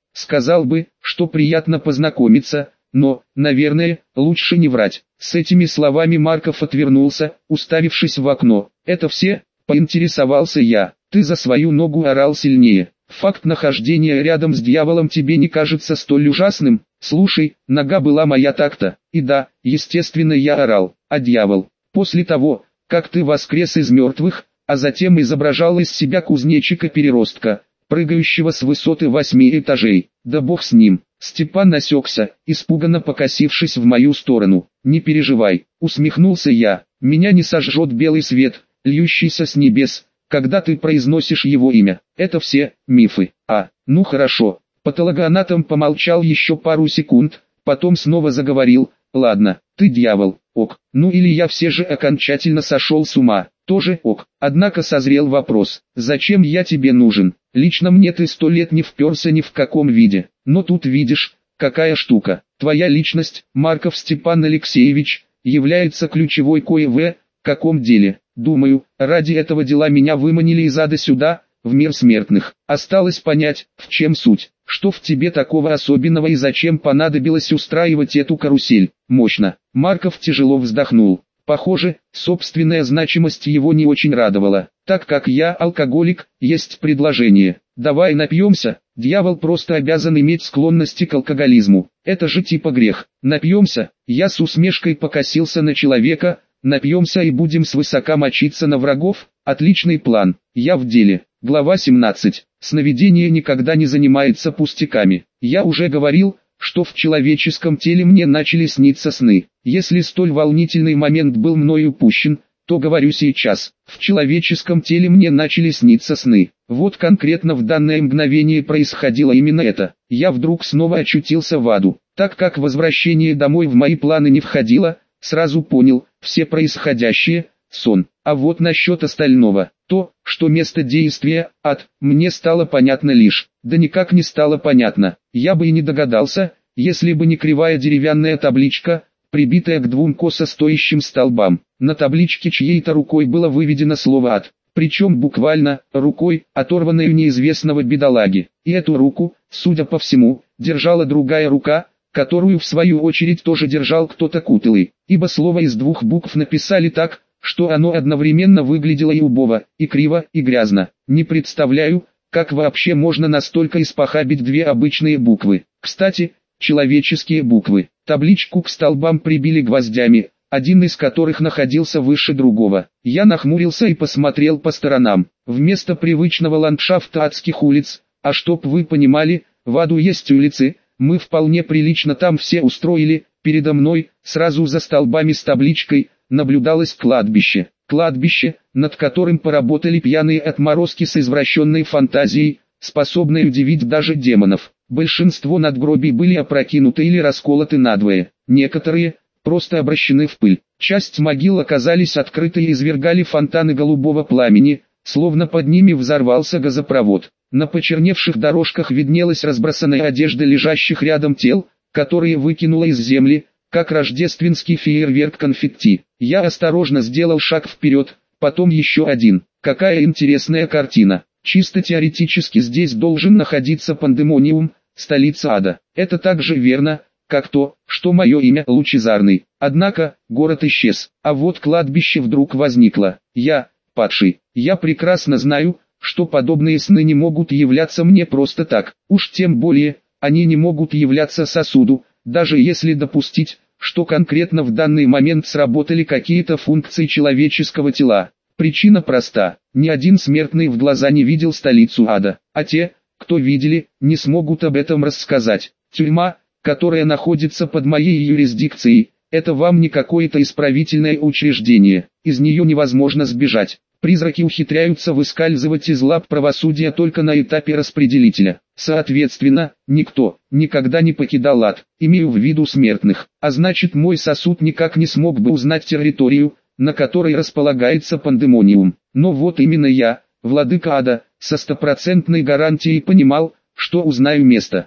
сказал бы, что приятно познакомиться, но, наверное, лучше не врать. С этими словами Марков отвернулся, уставившись в окно. «Это все?» – поинтересовался я. «Ты за свою ногу орал сильнее. Факт нахождения рядом с дьяволом тебе не кажется столь ужасным? Слушай, нога была моя так-то. И да, естественно я орал. А дьявол? После того, как ты воскрес из мертвых, а затем изображал из себя кузнечика-переростка, прыгающего с высоты 8 этажей. Да бог с ним». Степан осекся, испуганно покосившись в мою сторону. «Не переживай», усмехнулся я, «меня не сожжет белый свет, льющийся с небес, когда ты произносишь его имя. Это все мифы». Ну хорошо. Патологоанатом помолчал еще пару секунд, потом снова заговорил. «Ладно, ты дьявол, ок. Ну или я все же окончательно сошел с ума, тоже ок». Однако созрел вопрос: зачем я тебе нужен? Лично мне ты 100 лет не вперся ни в каком виде. Но тут видишь, какая штука. Твоя личность, Марков Степан Алексеевич, является ключевой в каком деле. Думаю, ради этого дела меня выманили из ада сюда, в мир смертных. Осталось понять, в чем суть, что в тебе такого особенного и зачем понадобилось устраивать эту карусель. Мощно. Марков тяжело вздохнул. Похоже, собственная значимость его не очень радовала. Так как я алкоголик, есть предложение. Давай напьемся. Дьявол просто обязан иметь склонности к алкоголизму. Это же типа грех. Напьемся. Я с усмешкой покосился на человека. Напьемся и будем свысока мочиться на врагов. Отличный план. Я в деле. Глава 17. Сновидение никогда не занимается пустяками. Я уже говорил, что в человеческом теле мне начали сниться сны. Если столь волнительный момент был мною упущен, то говорю сейчас. В человеческом теле мне начали сниться сны. Вот конкретно в данное мгновение происходило именно это. Я вдруг снова очутился в аду. Так как возвращение домой в мои планы не входило, сразу понял, все происходящее – сон. А вот насчет остального, то, что место действия – ад, мне стало понятно лишь. Да никак не стало понятно. Я бы и не догадался, если бы не кривая деревянная табличка, прибитая к 2 косо стоящим столбам. На табличке чьей-то рукой было выведено слово «ад». Причем буквально, рукой, оторванной у неизвестного бедолаги. И эту руку, судя по всему, держала другая рука, которую в свою очередь тоже держал кто-то кутылый. Ибо слово из 2 букв написали так, что оно одновременно выглядело и убого, и криво, и грязно. Не представляю, как вообще можно настолько испохабить 2 обычные буквы. Кстати, человеческие буквы. Табличку к столбам прибили гвоздями, один из которых находился выше другого. Я нахмурился и посмотрел по сторонам. Вместо привычного ландшафта адских улиц, а чтоб вы понимали, в аду есть улицы, мы вполне прилично там все устроили. Передо мной, сразу за столбами с табличкой, наблюдалось кладбище. Кладбище, над которым поработали пьяные отморозки с извращенной фантазией, способной удивить даже демонов. Большинство надгробий были опрокинуты или расколоты надвое. Некоторые просто обращены в пыль. Часть могил оказались открыты и извергали фонтаны голубого пламени, словно под ними взорвался газопровод. На почерневших дорожках виднелась разбросанная одежда лежащих рядом тел, которые выкинуло из земли, как рождественский фейерверк конфетти. Я осторожно сделал шаг вперед, потом еще один. Какая интересная картина. Чисто теоретически здесь должен находиться Пандемониум, столица ада. Это так же верно, как то, что мое имя Лучезарный. Однако, город исчез, а вот кладбище вдруг возникло. Я, падший, я прекрасно знаю, что подобные сны не могут являться мне просто так. Уж тем более, они не могут являться сосуду, даже если допустить, что конкретно в данный момент сработали какие-то функции человеческого тела. Причина проста. Ни один смертный в глаза не видел столицу ада, а те, кто видели, не смогут об этом рассказать. Тюрьма, которая находится под моей юрисдикцией, это вам не какое-то исправительное учреждение, из нее невозможно сбежать. Призраки ухитряются выскальзывать из лап правосудия только на этапе распределителя. Соответственно, никто никогда не покидал ад, имею в виду смертных, а значит мой сосуд никак не смог бы узнать территорию, на которой располагается Пандемониум. Но вот именно я, владыка ада, со стопроцентной гарантией понимал, что узнаю место,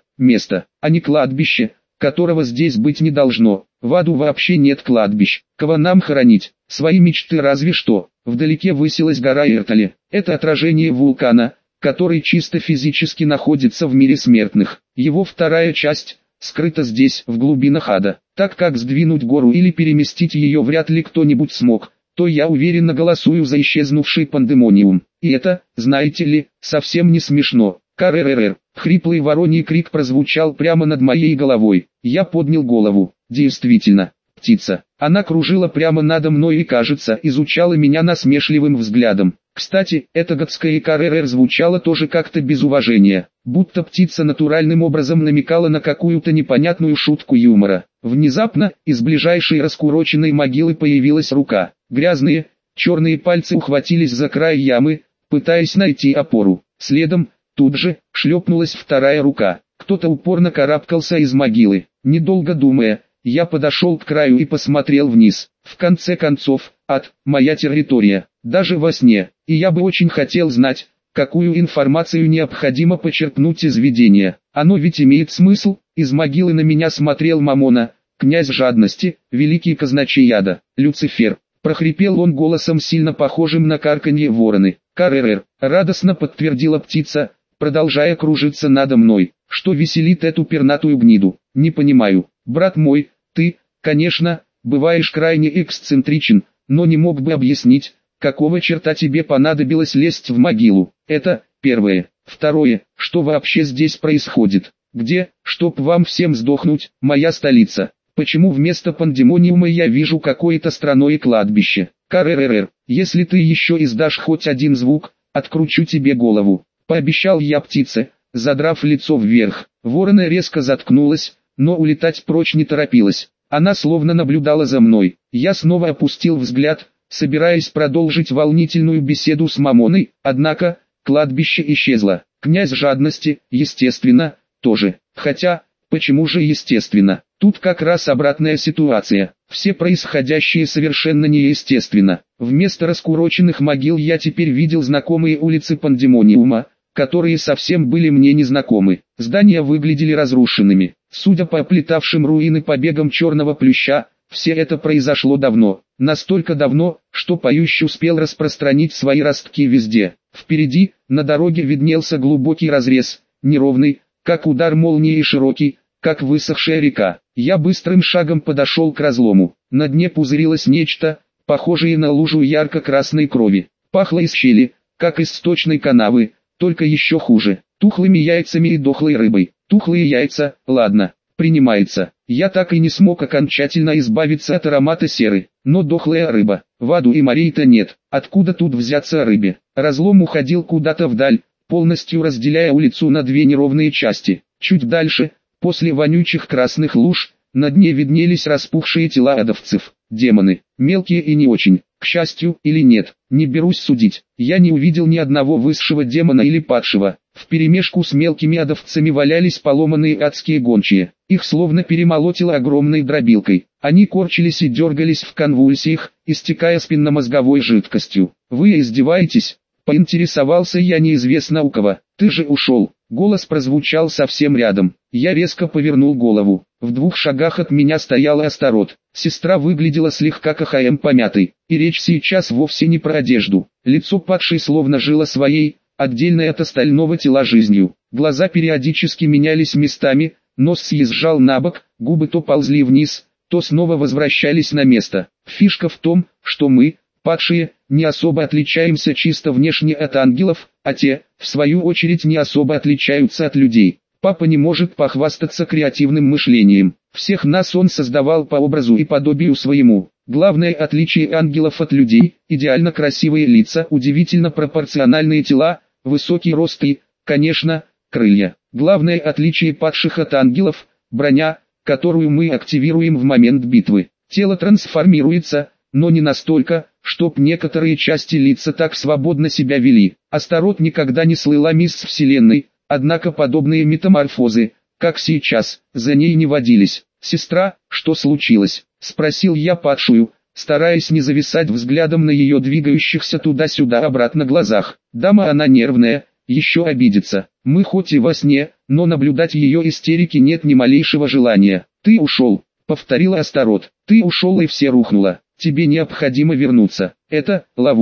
а не кладбище, которого здесь быть не должно. В аду вообще нет кладбищ. Кого нам хоронить? Свои мечты разве что. Вдалеке высилась гора Эртали. Это отражение вулкана, который чисто физически находится в мире смертных. Его вторая часть скрыта здесь, в глубинах ада. Так как сдвинуть гору или переместить ее вряд ли кто-нибудь смог, то я уверенно голосую за исчезнувший пандемониум. И это, знаете ли, совсем не смешно. Каррррр. Хриплый вороний крик прозвучал прямо над моей головой. Я поднял голову. Действительно, птица. Она кружила прямо надо мной и, кажется, изучала меня насмешливым взглядом. Кстати, это гадское каррррр звучало тоже как-то без уважения, будто птица натуральным образом намекала на какую-то непонятную шутку юмора. Внезапно, из ближайшей раскуроченной могилы появилась рука. Грязные, черные пальцы ухватились за край ямы, пытаясь найти опору. Следом, тут же, шлепнулась вторая рука. Кто-то упорно карабкался из могилы. Недолго думая, я подошел к краю и посмотрел вниз. В конце концов, ад – моя территория, даже во сне. И я бы очень хотел знать, какую информацию необходимо почерпнуть из видения. Оно ведь имеет смысл. Из могилы на меня смотрел Мамона, князь жадности, великий казначей ада, Люцифер. Прохрипел он голосом, сильно похожим на карканье вороны. Каррррр, радостно подтвердила птица, продолжая кружиться надо мной. Что веселит эту пернатую гниду? Не понимаю. Брат мой, ты, конечно, бываешь крайне эксцентричен, но не мог бы объяснить, какого черта тебе понадобилось лезть в могилу. Это первое. Второе, что вообще здесь происходит? Где, чтоб вам всем сдохнуть, моя столица? Почему вместо пандемониума я вижу какое-то странное кладбище? Каррррр, если ты еще издашь хоть один звук, откручу тебе голову. Пообещал я птице, задрав лицо вверх. Ворона резко заткнулась, но улетать прочь не торопилась. Она словно наблюдала за мной. Я снова опустил взгляд, собираясь продолжить волнительную беседу с Мамоной, однако, кладбище исчезло. Князь жадности, естественно, тоже. Хотя, почему же естественно? Тут как раз обратная ситуация. Все происходящее совершенно неестественно. Вместо раскуроченных могил я теперь видел знакомые улицы пандемониума, которые совсем были мне незнакомы. Здания выглядели разрушенными. Судя по оплетавшим руины побегам черного плюща, все это произошло давно. Настолько давно, что поющий успел распространить свои ростки везде. Впереди, на дороге виднелся глубокий разрез, неровный, как удар молнии, и широкий, как высохшая река. Я быстрым шагом подошел к разлому. На дне пузырилось нечто, похожее на лужу ярко-красной крови. Пахло из щели, как из сточной канавы, только еще хуже. Тухлыми яйцами и дохлой рыбой. Тухлые яйца, ладно, принимается. Я так и не смог окончательно избавиться от аромата серы. Но дохлая рыба, в аду и морей-то нет. Откуда тут взяться рыбе? Разлом уходил куда-то вдаль, полностью разделяя улицу на две неровные части. Чуть дальше, после вонючих красных луж, на дне виднелись распухшие тела адовцев. Демоны, мелкие и не очень. К счастью или нет, не берусь судить. Я не увидел ни одного высшего демона или падшего. Вперемешку с мелкими адовцами валялись поломанные адские гончие. Их словно перемолотило огромной дробилкой. Они корчились и дергались в конвульсиях, истекая спинномозговой жидкостью. «Вы издеваетесь?» — поинтересовался я неизвестно у кого. «Ты же ушел». Голос прозвучал совсем рядом. Я резко повернул голову. В 2 шагах от меня стояла Астарот. Сестра выглядела слегка помятой. И речь сейчас вовсе не про одежду. Лицо падшей словно жило своей, отдельной от остального тела жизнью. Глаза периодически менялись местами, нос съезжал на бок, губы то ползли вниз, то снова возвращались на место. Фишка в том, что мы, падшие, не особо отличаемся чисто внешне от ангелов, а те, в свою очередь, не особо отличаются от людей. Папа не может похвастаться креативным мышлением. Всех нас он создавал по образу и подобию своему. Главное отличие ангелов от людей – идеально красивые лица, удивительно пропорциональные тела, высокий рост и, конечно, крылья. Главное отличие падших от ангелов – броня, которую мы активируем в момент битвы. Тело трансформируется, но не настолько, чтоб некоторые части лица так свободно себя вели. Астарот никогда не слыла мисс Вселенной, однако подобные метаморфозы, как сейчас, за ней не водились. «Сестра, что случилось?» — спросил я падшую, стараясь не зависать взглядом на ее двигающихся туда-сюда обратно глазах. Дама она нервная, еще обидится. Мы хоть и во сне, но наблюдать ее истерики нет ни малейшего желания. «Ты ушел», — повторила Астарот. «Ты ушел и все рухнуло. Тебе необходимо вернуться. Это ловушка.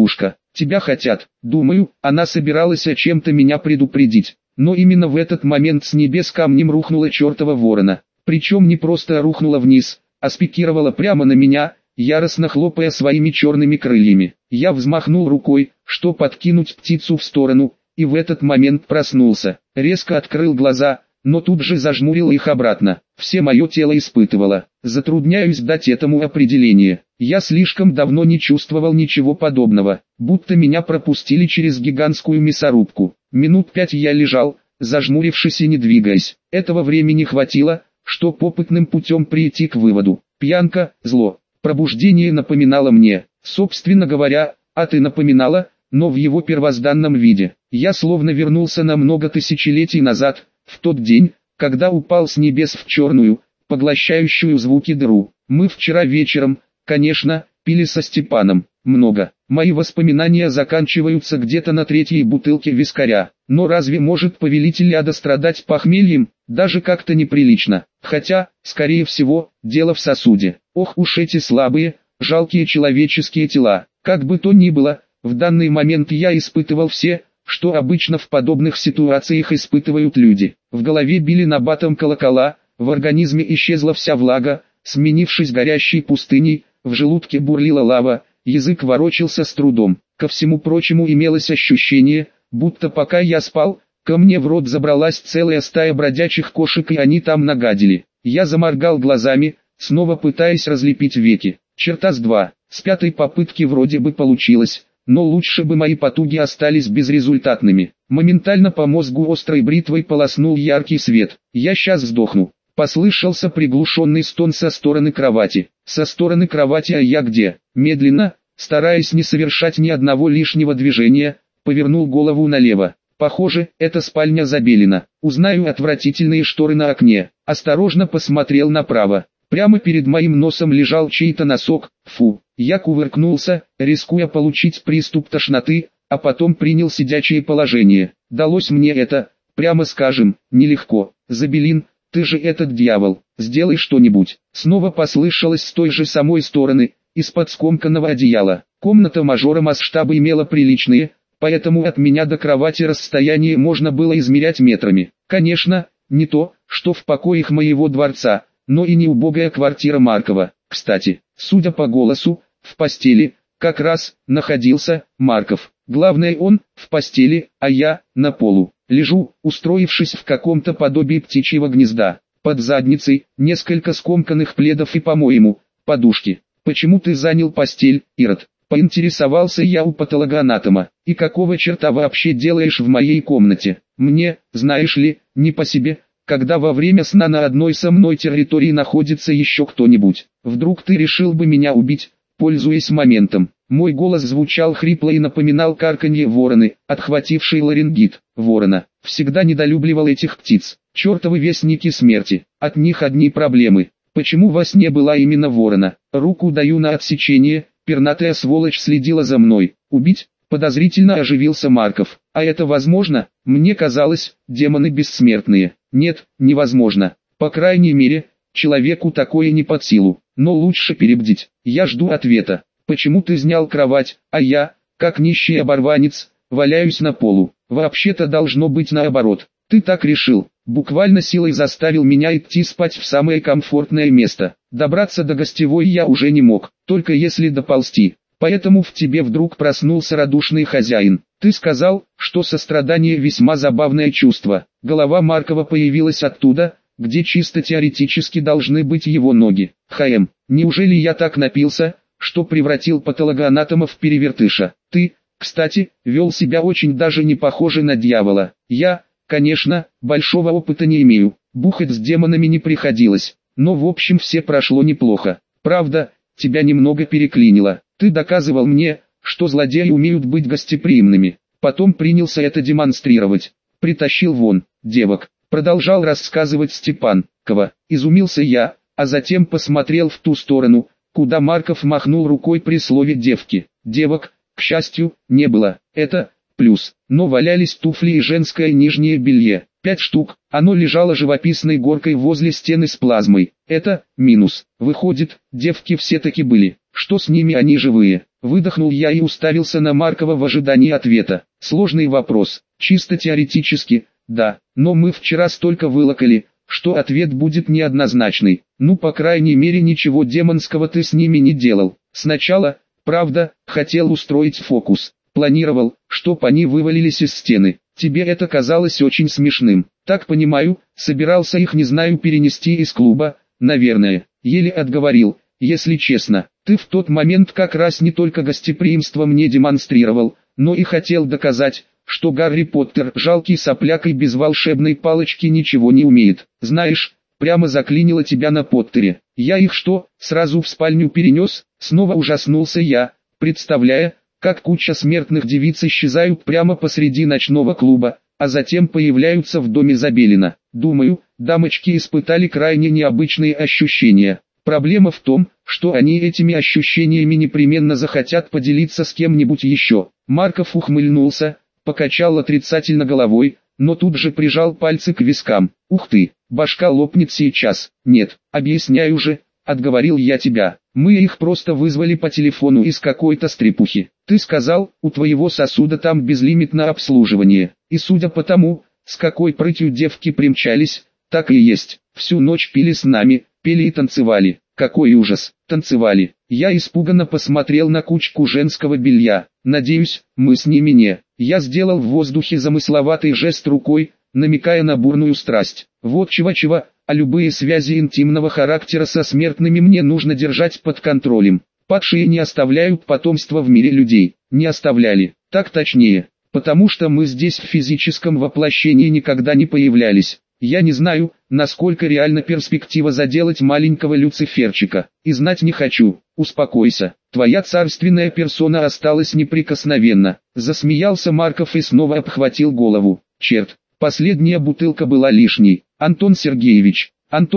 Тебя хотят. Думаю, она собиралась о чем-то меня предупредить. Но именно в этот момент с небес камнем рухнула чертова ворона. Причем не просто рухнула вниз, а спикировала прямо на меня, яростно хлопая своими черными крыльями. Я взмахнул рукой, что подкинуть птицу в сторону, и в этот момент проснулся. Резко открыл глаза, но тут же зажмурил их обратно. Все мое тело испытывало. Затрудняюсь дать этому определение. Я слишком давно не чувствовал ничего подобного, будто меня пропустили через гигантскую мясорубку. Минут 5 я лежал, зажмурившись и не двигаясь. Этого времени хватило, чтоб опытным путем прийти к выводу. Пьянка – зло. Пробуждение напоминало мне, собственно говоря, ты напоминала, но в его первозданном виде. Я словно вернулся на много тысячелетий назад, в тот день, когда упал с небес в черную, поглощающую звуки дыру. Мы вчера вечером, конечно, пили со Степаном. Много. Мои воспоминания заканчиваются где-то на третьей бутылке вискаря. Но разве может повелитель ада страдать похмельем? Даже как-то неприлично. Хотя, скорее всего, дело в сосуде. Ох уж эти слабые, жалкие человеческие тела. Как бы то ни было, в данный момент я испытывал все, что обычно в подобных ситуациях испытывают люди. В голове били набатом колокола, в организме исчезла вся влага, сменившись горящей пустыней, в желудке бурлила лава, язык ворочался с трудом. Ко всему прочему имелось ощущение, будто пока я спал, ко мне в рот забралась целая стая бродячих кошек и они там нагадили. Я заморгал глазами, снова пытаясь разлепить веки. Черта с два. С пятой попытки вроде бы получилось, но лучше бы мои потуги остались безрезультатными. Моментально по мозгу острой бритвой полоснул яркий свет. Я сейчас сдохну. Послышался приглушенный стон со стороны кровати. Со стороны кровати, а я где? Медленно, стараясь не совершать ни одного лишнего движения, повернул голову налево. Похоже, это спальня Забелина. Узнаю отвратительные шторы на окне. Осторожно посмотрел направо. Прямо перед моим носом лежал чей-то носок. Фу. Я кувыркнулся, рискуя получить приступ тошноты, а потом принял сидячее положение. Далось мне это, прямо скажем, нелегко. Забелин, ты же этот дьявол, сделай что-нибудь. Снова послышалось с той же самой стороны, из-под скомканного одеяла. Комната мажора масштабы имела приличные, поэтому от меня до кровати расстояние можно было измерять метрами. Конечно, не то, что в покоях моего дворца, но и не убогая квартира Маркова. Кстати, судя по голосу, в постели, как раз, находился Марков. Главное, он в постели, а я на полу. Лежу, устроившись в каком-то подобии птичьего гнезда. Под задницей несколько скомканных пледов и, по-моему, подушки. «Почему ты занял постель, Ирод?» Поинтересовался я у патологоанатома. «И какого черта вообще делаешь в моей комнате? Мне, знаешь ли, не по себе, когда во время сна на одной со мной территории находится еще кто-нибудь. Вдруг ты решил бы меня убить, пользуясь моментом?» Мой голос звучал хрипло и напоминал карканье вороны, отхватившей ларингит. Ворона. Всегда недолюбливал этих птиц. Чертовы вестники смерти. От них одни проблемы. Почему во сне была именно ворона? Руку даю на отсечение, пернатая сволочь следила за мной. Убить? Подозрительно оживился Марков. А это возможно? Мне казалось, демоны бессмертные. Нет, невозможно. По крайней мере, человеку такое не под силу. Но лучше перебдить. Я жду ответа. Почему ты снял кровать, а я, как нищий оборванец, валяюсь на полу? Вообще-то должно быть наоборот. Ты так решил. Буквально силой заставил меня идти спать в самое комфортное место. Добраться до гостевой я уже не мог, только если доползти. Поэтому в тебе вдруг проснулся радушный хозяин. Ты сказал, что сострадание весьма забавное чувство. Голова Маркова появилась оттуда, где чисто теоретически должны быть его ноги. Неужели я так напился, что превратил патологоанатома в перевертыша? Ты, кстати, вел себя очень даже не похоже на дьявола. Я, конечно, большого опыта не имею, бухать с демонами не приходилось, но в общем все прошло неплохо. Правда, тебя немного переклинило. Ты доказывал мне, что злодеи умеют быть гостеприимными. Потом принялся это демонстрировать. Притащил вон девок. Продолжал рассказывать Степан. Изумился я, а затем посмотрел в ту сторону, куда Марков махнул рукой при слове «девки». Девок, к счастью, не было. Это плюс. Но валялись туфли и женское нижнее белье. 5 штук. Оно лежало живописной горкой возле стены с плазмой. Это минус. Выходит, девки все таки были. Что с ними, они живые? Выдохнул я и уставился на Маркова в ожидании ответа. Сложный вопрос, чисто теоретически, да, но мы вчера столько вылокали, что ответ будет неоднозначный. Ну, по крайней мере, ничего демонского ты с ними не делал. Сначала, правда, хотел устроить фокус. Планировал, чтоб они вывалились из стены. Тебе это казалось очень смешным. Так понимаю, собирался их, не знаю, перенести из клуба, наверное. Еле отговорил. Если честно, ты в тот момент как раз не только гостеприимство мне демонстрировал, но и хотел доказать, что Гарри Поттер, жалкий сопляк и без волшебной палочки, ничего не умеет. Знаешь, прямо заклинило тебя на Поттере. Я их что, сразу в спальню перенес? Снова ужаснулся я, представляя, как куча смертных девиц исчезают прямо посреди ночного клуба, а затем появляются в доме Забелина. Думаю, дамочки испытали крайне необычные ощущения. Проблема в том, что они этими ощущениями непременно захотят поделиться с кем-нибудь еще. Марков ухмыльнулся, покачал отрицательно головой, но тут же прижал пальцы к вискам. Ух ты, башка лопнет сейчас. Нет, объясняю же, отговорил я тебя. Мы их просто вызвали по телефону из какой-то стрипухи. Ты сказал, у твоего сосуда там безлимитное обслуживание. И судя по тому, с какой прытью девки примчались, так и есть. Всю ночь пили с нами, пели и танцевали. Какой ужас, танцевали. Я испуганно посмотрел на кучку женского белья. Надеюсь, мы с ними не. Я сделал в воздухе замысловатый жест рукой, намекая на бурную страсть. Вот чего-чего, а любые связи интимного характера со смертными мне нужно держать под контролем. Падшие не оставляют потомства в мире людей. Не оставляли, так точнее, потому что мы здесь в физическом воплощении никогда не появлялись. Я не знаю, насколько реальна перспектива заделать маленького Люциферчика, и знать не хочу. Успокойся, твоя царственная персона осталась неприкосновенна. Засмеялся Марков и снова обхватил голову. Черт, последняя бутылка была лишней. Антон Сергеевич,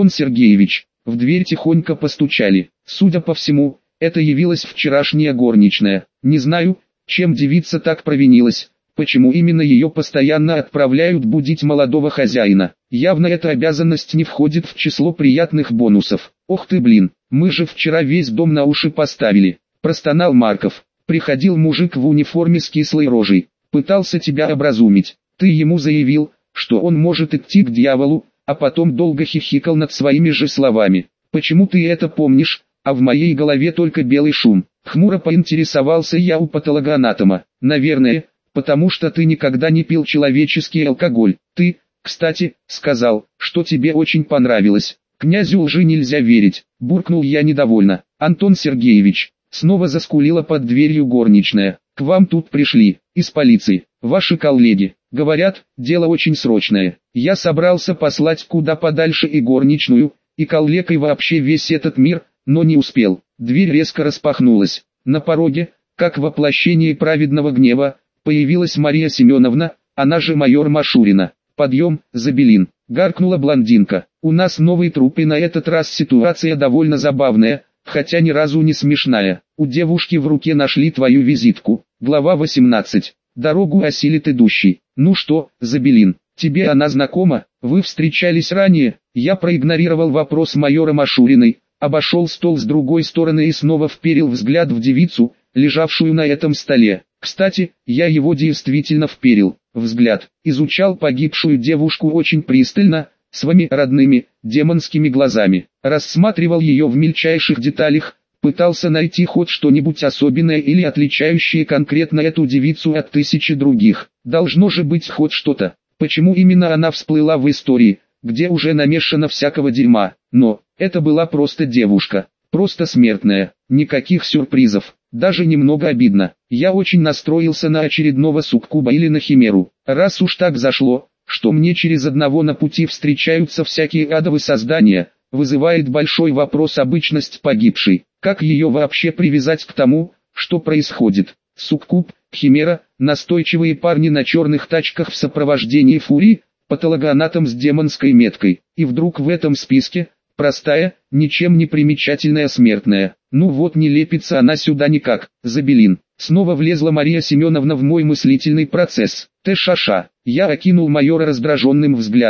в дверь тихонько постучали. Судя по всему, это явилась вчерашняя горничная. Не знаю, чем девица так провинилась. Почему именно ее постоянно отправляют будить молодого хозяина? Явно эта обязанность не входит в число приятных бонусов. Ох ты блин, мы же вчера весь дом на уши поставили. Простонал Марков. Приходил мужик в униформе с кислой рожей. Пытался тебя образумить. Ты ему заявил, что он может идти к дьяволу, а потом долго хихикал над своими же словами. Почему ты это помнишь, а в моей голове только белый шум? Хмуро поинтересовался я у патологоанатома. Наверное, потому что ты никогда не пил человеческий алкоголь. Ты, кстати, сказал, что тебе очень понравилось. Князю лжи нельзя верить, буркнул я недовольно. Антон Сергеевич, снова заскулила под дверью горничная. К вам тут пришли, из полиции, ваши коллеги. Говорят, дело очень срочное. Я собрался послать куда подальше и горничную, и коллег, и вообще весь этот мир, но не успел. Дверь резко распахнулась. На пороге, как воплощение праведного гнева, появилась Мария Семеновна, она же майор Машурина. «Подъем, Забелин!» — гаркнула блондинка. «У нас новый труп, и на этот раз ситуация довольно забавная, хотя ни разу не смешная. У девушки в руке нашли твою визитку». Глава 18. Дорогу осилит идущий. «Ну что, Забелин, тебе она знакома? Вы встречались ранее?» Я проигнорировал вопрос майора Машуриной, обошел стол с другой стороны и снова вперил взгляд в девицу, лежавшую на этом столе. Кстати, я его действительно вперил взгляд, изучал погибшую девушку очень пристально, своими родными, демонскими глазами, рассматривал ее в мельчайших деталях, пытался найти хоть что-нибудь особенное или отличающее конкретно эту девицу от тысячи других. Должно же быть хоть что-то. Почему именно она всплыла в истории, где уже намешано всякого дерьма? Но, это была просто девушка, просто смертная, никаких сюрпризов. Даже немного обидно. Я очень настроился на очередного суккуба или на химеру. Раз уж так зашло, что мне через одного на пути встречаются всякие адовые создания, вызывает большой вопрос обычность погибшей. Как ее вообще привязать к тому, что происходит? Суккуб, химера, настойчивые парни на черных тачках в сопровождении фурии, патологоанатом с демонской меткой. И вдруг в этом списке простая, ничем не примечательная смертная. Ну вот не лепится она сюда никак. Забелин. Снова влезла Мария Семеновна в мой мыслительный процесс. Ты шаша. Я окинул майора раздраженным взглядом.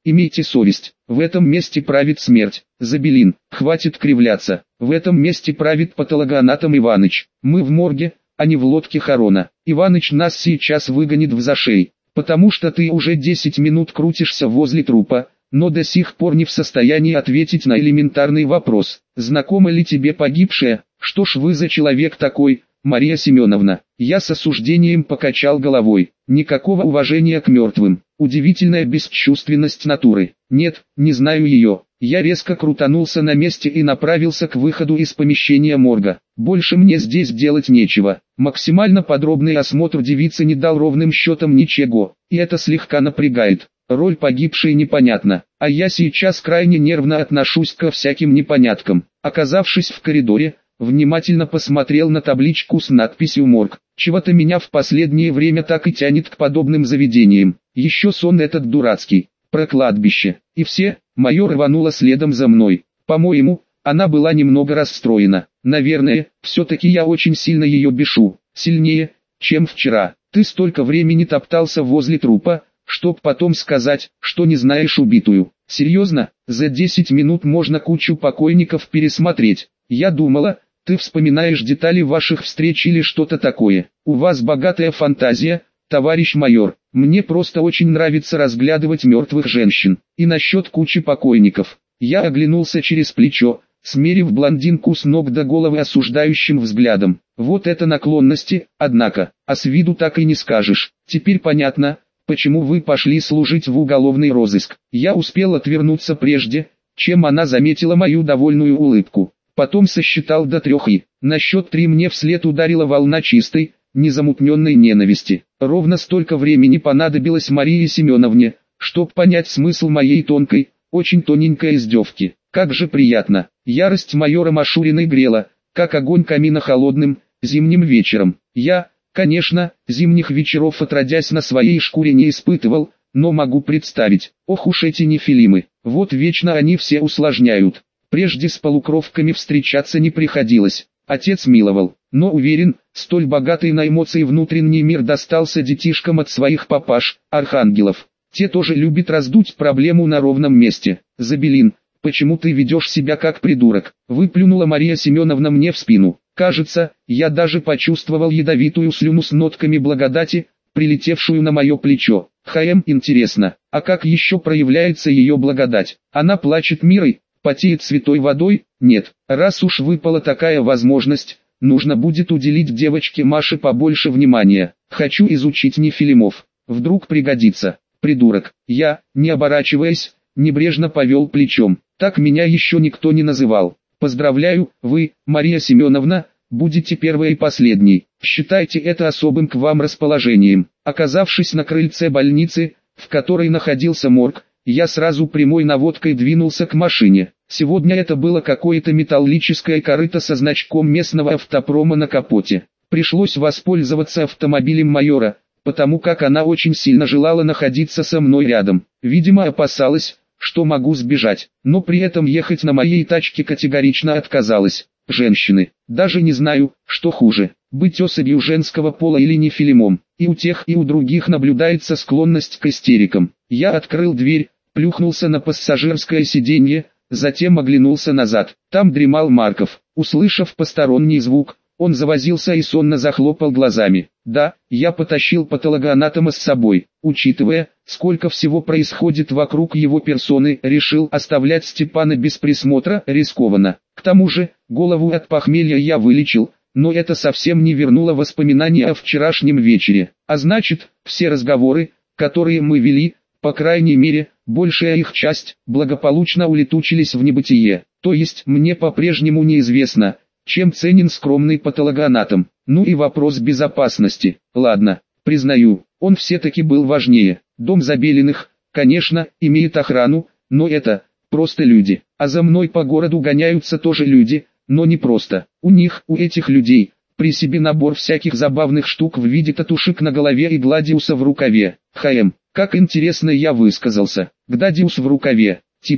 Имейте совесть. В этом месте правит смерть. Забелин, хватит кривляться. В этом месте правит патологоанатом Иваныч. Мы в морге, а не в лодке Харона. Иваныч нас сейчас выгонит в зашей, потому что ты уже 10 минут крутишься возле трупа, но до сих пор не в состоянии ответить на элементарный вопрос. Знакома ли тебе погибшая? Что ж вы за человек такой, Мария Семеновна? Я с осуждением покачал головой. Никакого уважения к мертвым. Удивительная бесчувственность натуры. Нет, не знаю ее. Я резко крутанулся на месте и направился к выходу из помещения морга. Больше мне здесь делать нечего. Максимально подробный осмотр девицы не дал ровным счетом ничего, и это слегка напрягает. Роль погибшей непонятна, а я сейчас крайне нервно отношусь ко всяким непоняткам. Оказавшись в коридоре, внимательно посмотрел на табличку с надписью «Морг». Чего-то меня в последнее время так и тянет к подобным заведениям. Еще сон этот дурацкий, про кладбище. И все, майор рванула следом за мной. По-моему, она была немного расстроена. Наверное, все-таки я очень сильно ее бешу. Сильнее, чем вчера. Ты столько времени топтался возле трупа, чтоб потом сказать, что не знаешь убитую. Серьезно, за 10 минут можно кучу покойников пересмотреть. Я думала, ты вспоминаешь детали ваших встреч или что-то такое. У вас богатая фантазия, товарищ майор. Мне просто очень нравится разглядывать мертвых женщин. И насчет кучи покойников. Я оглянулся через плечо, смерив блондинку с ног до головы осуждающим взглядом. Вот это наклонности, однако, а с виду так и не скажешь. Теперь понятно, почему вы пошли служить в уголовный розыск. Я успел отвернуться прежде, чем она заметила мою довольную улыбку. Потом сосчитал до 3 и, на счет 3 мне вслед ударила волна чистой, незамутненной ненависти. Ровно столько времени понадобилось Марии Семеновне, чтоб понять смысл моей тонкой, очень тоненькой издевки. Как же приятно. Ярость майора Машуриной грела, как огонь камина холодным, зимним вечером. Я, конечно, зимних вечеров отродясь на своей шкуре не испытывал, но могу представить. Ох уж эти нефилимы, вот вечно они все усложняют. Прежде с полукровками встречаться не приходилось, отец миловал, но уверен, столь богатый на эмоции внутренний мир достался детишкам от своих папаш, архангелов. Те тоже любят раздуть проблему на ровном месте. Забелин, почему ты ведешь себя как придурок? Выплюнула Мария Семеновна мне в спину. Кажется, я даже почувствовал ядовитую слюну с нотками благодати, прилетевшую на мое плечо. Интересно, а как еще проявляется ее благодать? Она плачет мирой? Потеет святой водой? Нет, раз уж выпала такая возможность, нужно будет уделить девочке Маше побольше внимания. Хочу изучить нефилимов. Вдруг пригодится. Придурок. Я, не оборачиваясь, небрежно повел плечом. Так меня еще никто не называл. Поздравляю, вы, Мария Семеновна, будете первой и последней. Считайте это особым к вам расположением. Оказавшись на крыльце больницы, в которой находился морг, я сразу прямой наводкой двинулся к машине. Сегодня это было какое-то металлическое корыто со значком местного автопрома на капоте. Пришлось воспользоваться автомобилем майора, потому как она очень сильно желала находиться со мной рядом. Видимо, опасалась, что могу сбежать, но при этом ехать на моей тачке категорично отказалась. Женщины, даже не знаю, что хуже, быть особью женского пола или нефилимом. И у тех и у других наблюдается склонность к истерикам. Я открыл дверь, плюхнулся на пассажирское сиденье, затем оглянулся назад. Там дремал Марков. Услышав посторонний звук, он завозился и сонно захлопал глазами. Да, я потащил патологоанатома с собой. Учитывая, сколько всего происходит вокруг его персоны, решил оставлять Степана без присмотра рискованно. К тому же, голову от похмелья я вылечил, но это совсем не вернуло воспоминания о вчерашнем вечере. А значит, все разговоры, которые мы вели, по крайней мере, большая их часть, благополучно улетучились в небытие. То есть, мне по-прежнему неизвестно, чем ценен скромный патологоанатом. Ну и вопрос безопасности. Ладно, признаю, он все-таки был важнее. Дом Забелиных, конечно, имеет охрану, но это просто люди. А за мной по городу гоняются тоже люди, но не просто. У этих людей, при себе набор всяких забавных штук в виде татушек на голове и гладиуса в рукаве. Как интересно я высказался. Гладиус в рукаве. Типа,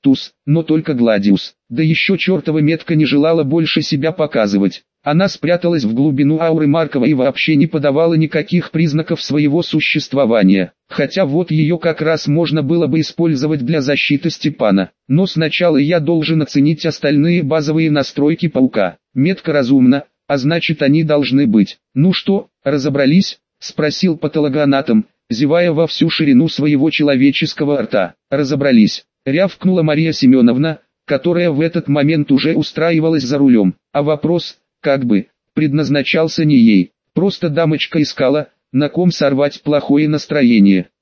туз, но только Гладиус. Да еще чертова метка не желала больше себя показывать. Она спряталась в глубину ауры Маркова и вообще не подавала никаких признаков своего существования. Хотя вот ее как раз можно было бы использовать для защиты Степана. Но сначала я должен оценить остальные базовые настройки паука. Метка разумна, а значит они должны быть. Ну что, разобрались? Спросил патологоанатом, зевая во всю ширину своего человеческого рта. Разобрались. Рявкнула Мария Семеновна, которая в этот момент уже устраивалась за рулем. А вопрос, как бы, предназначался не ей. Просто дамочка искала, на ком сорвать плохое настроение.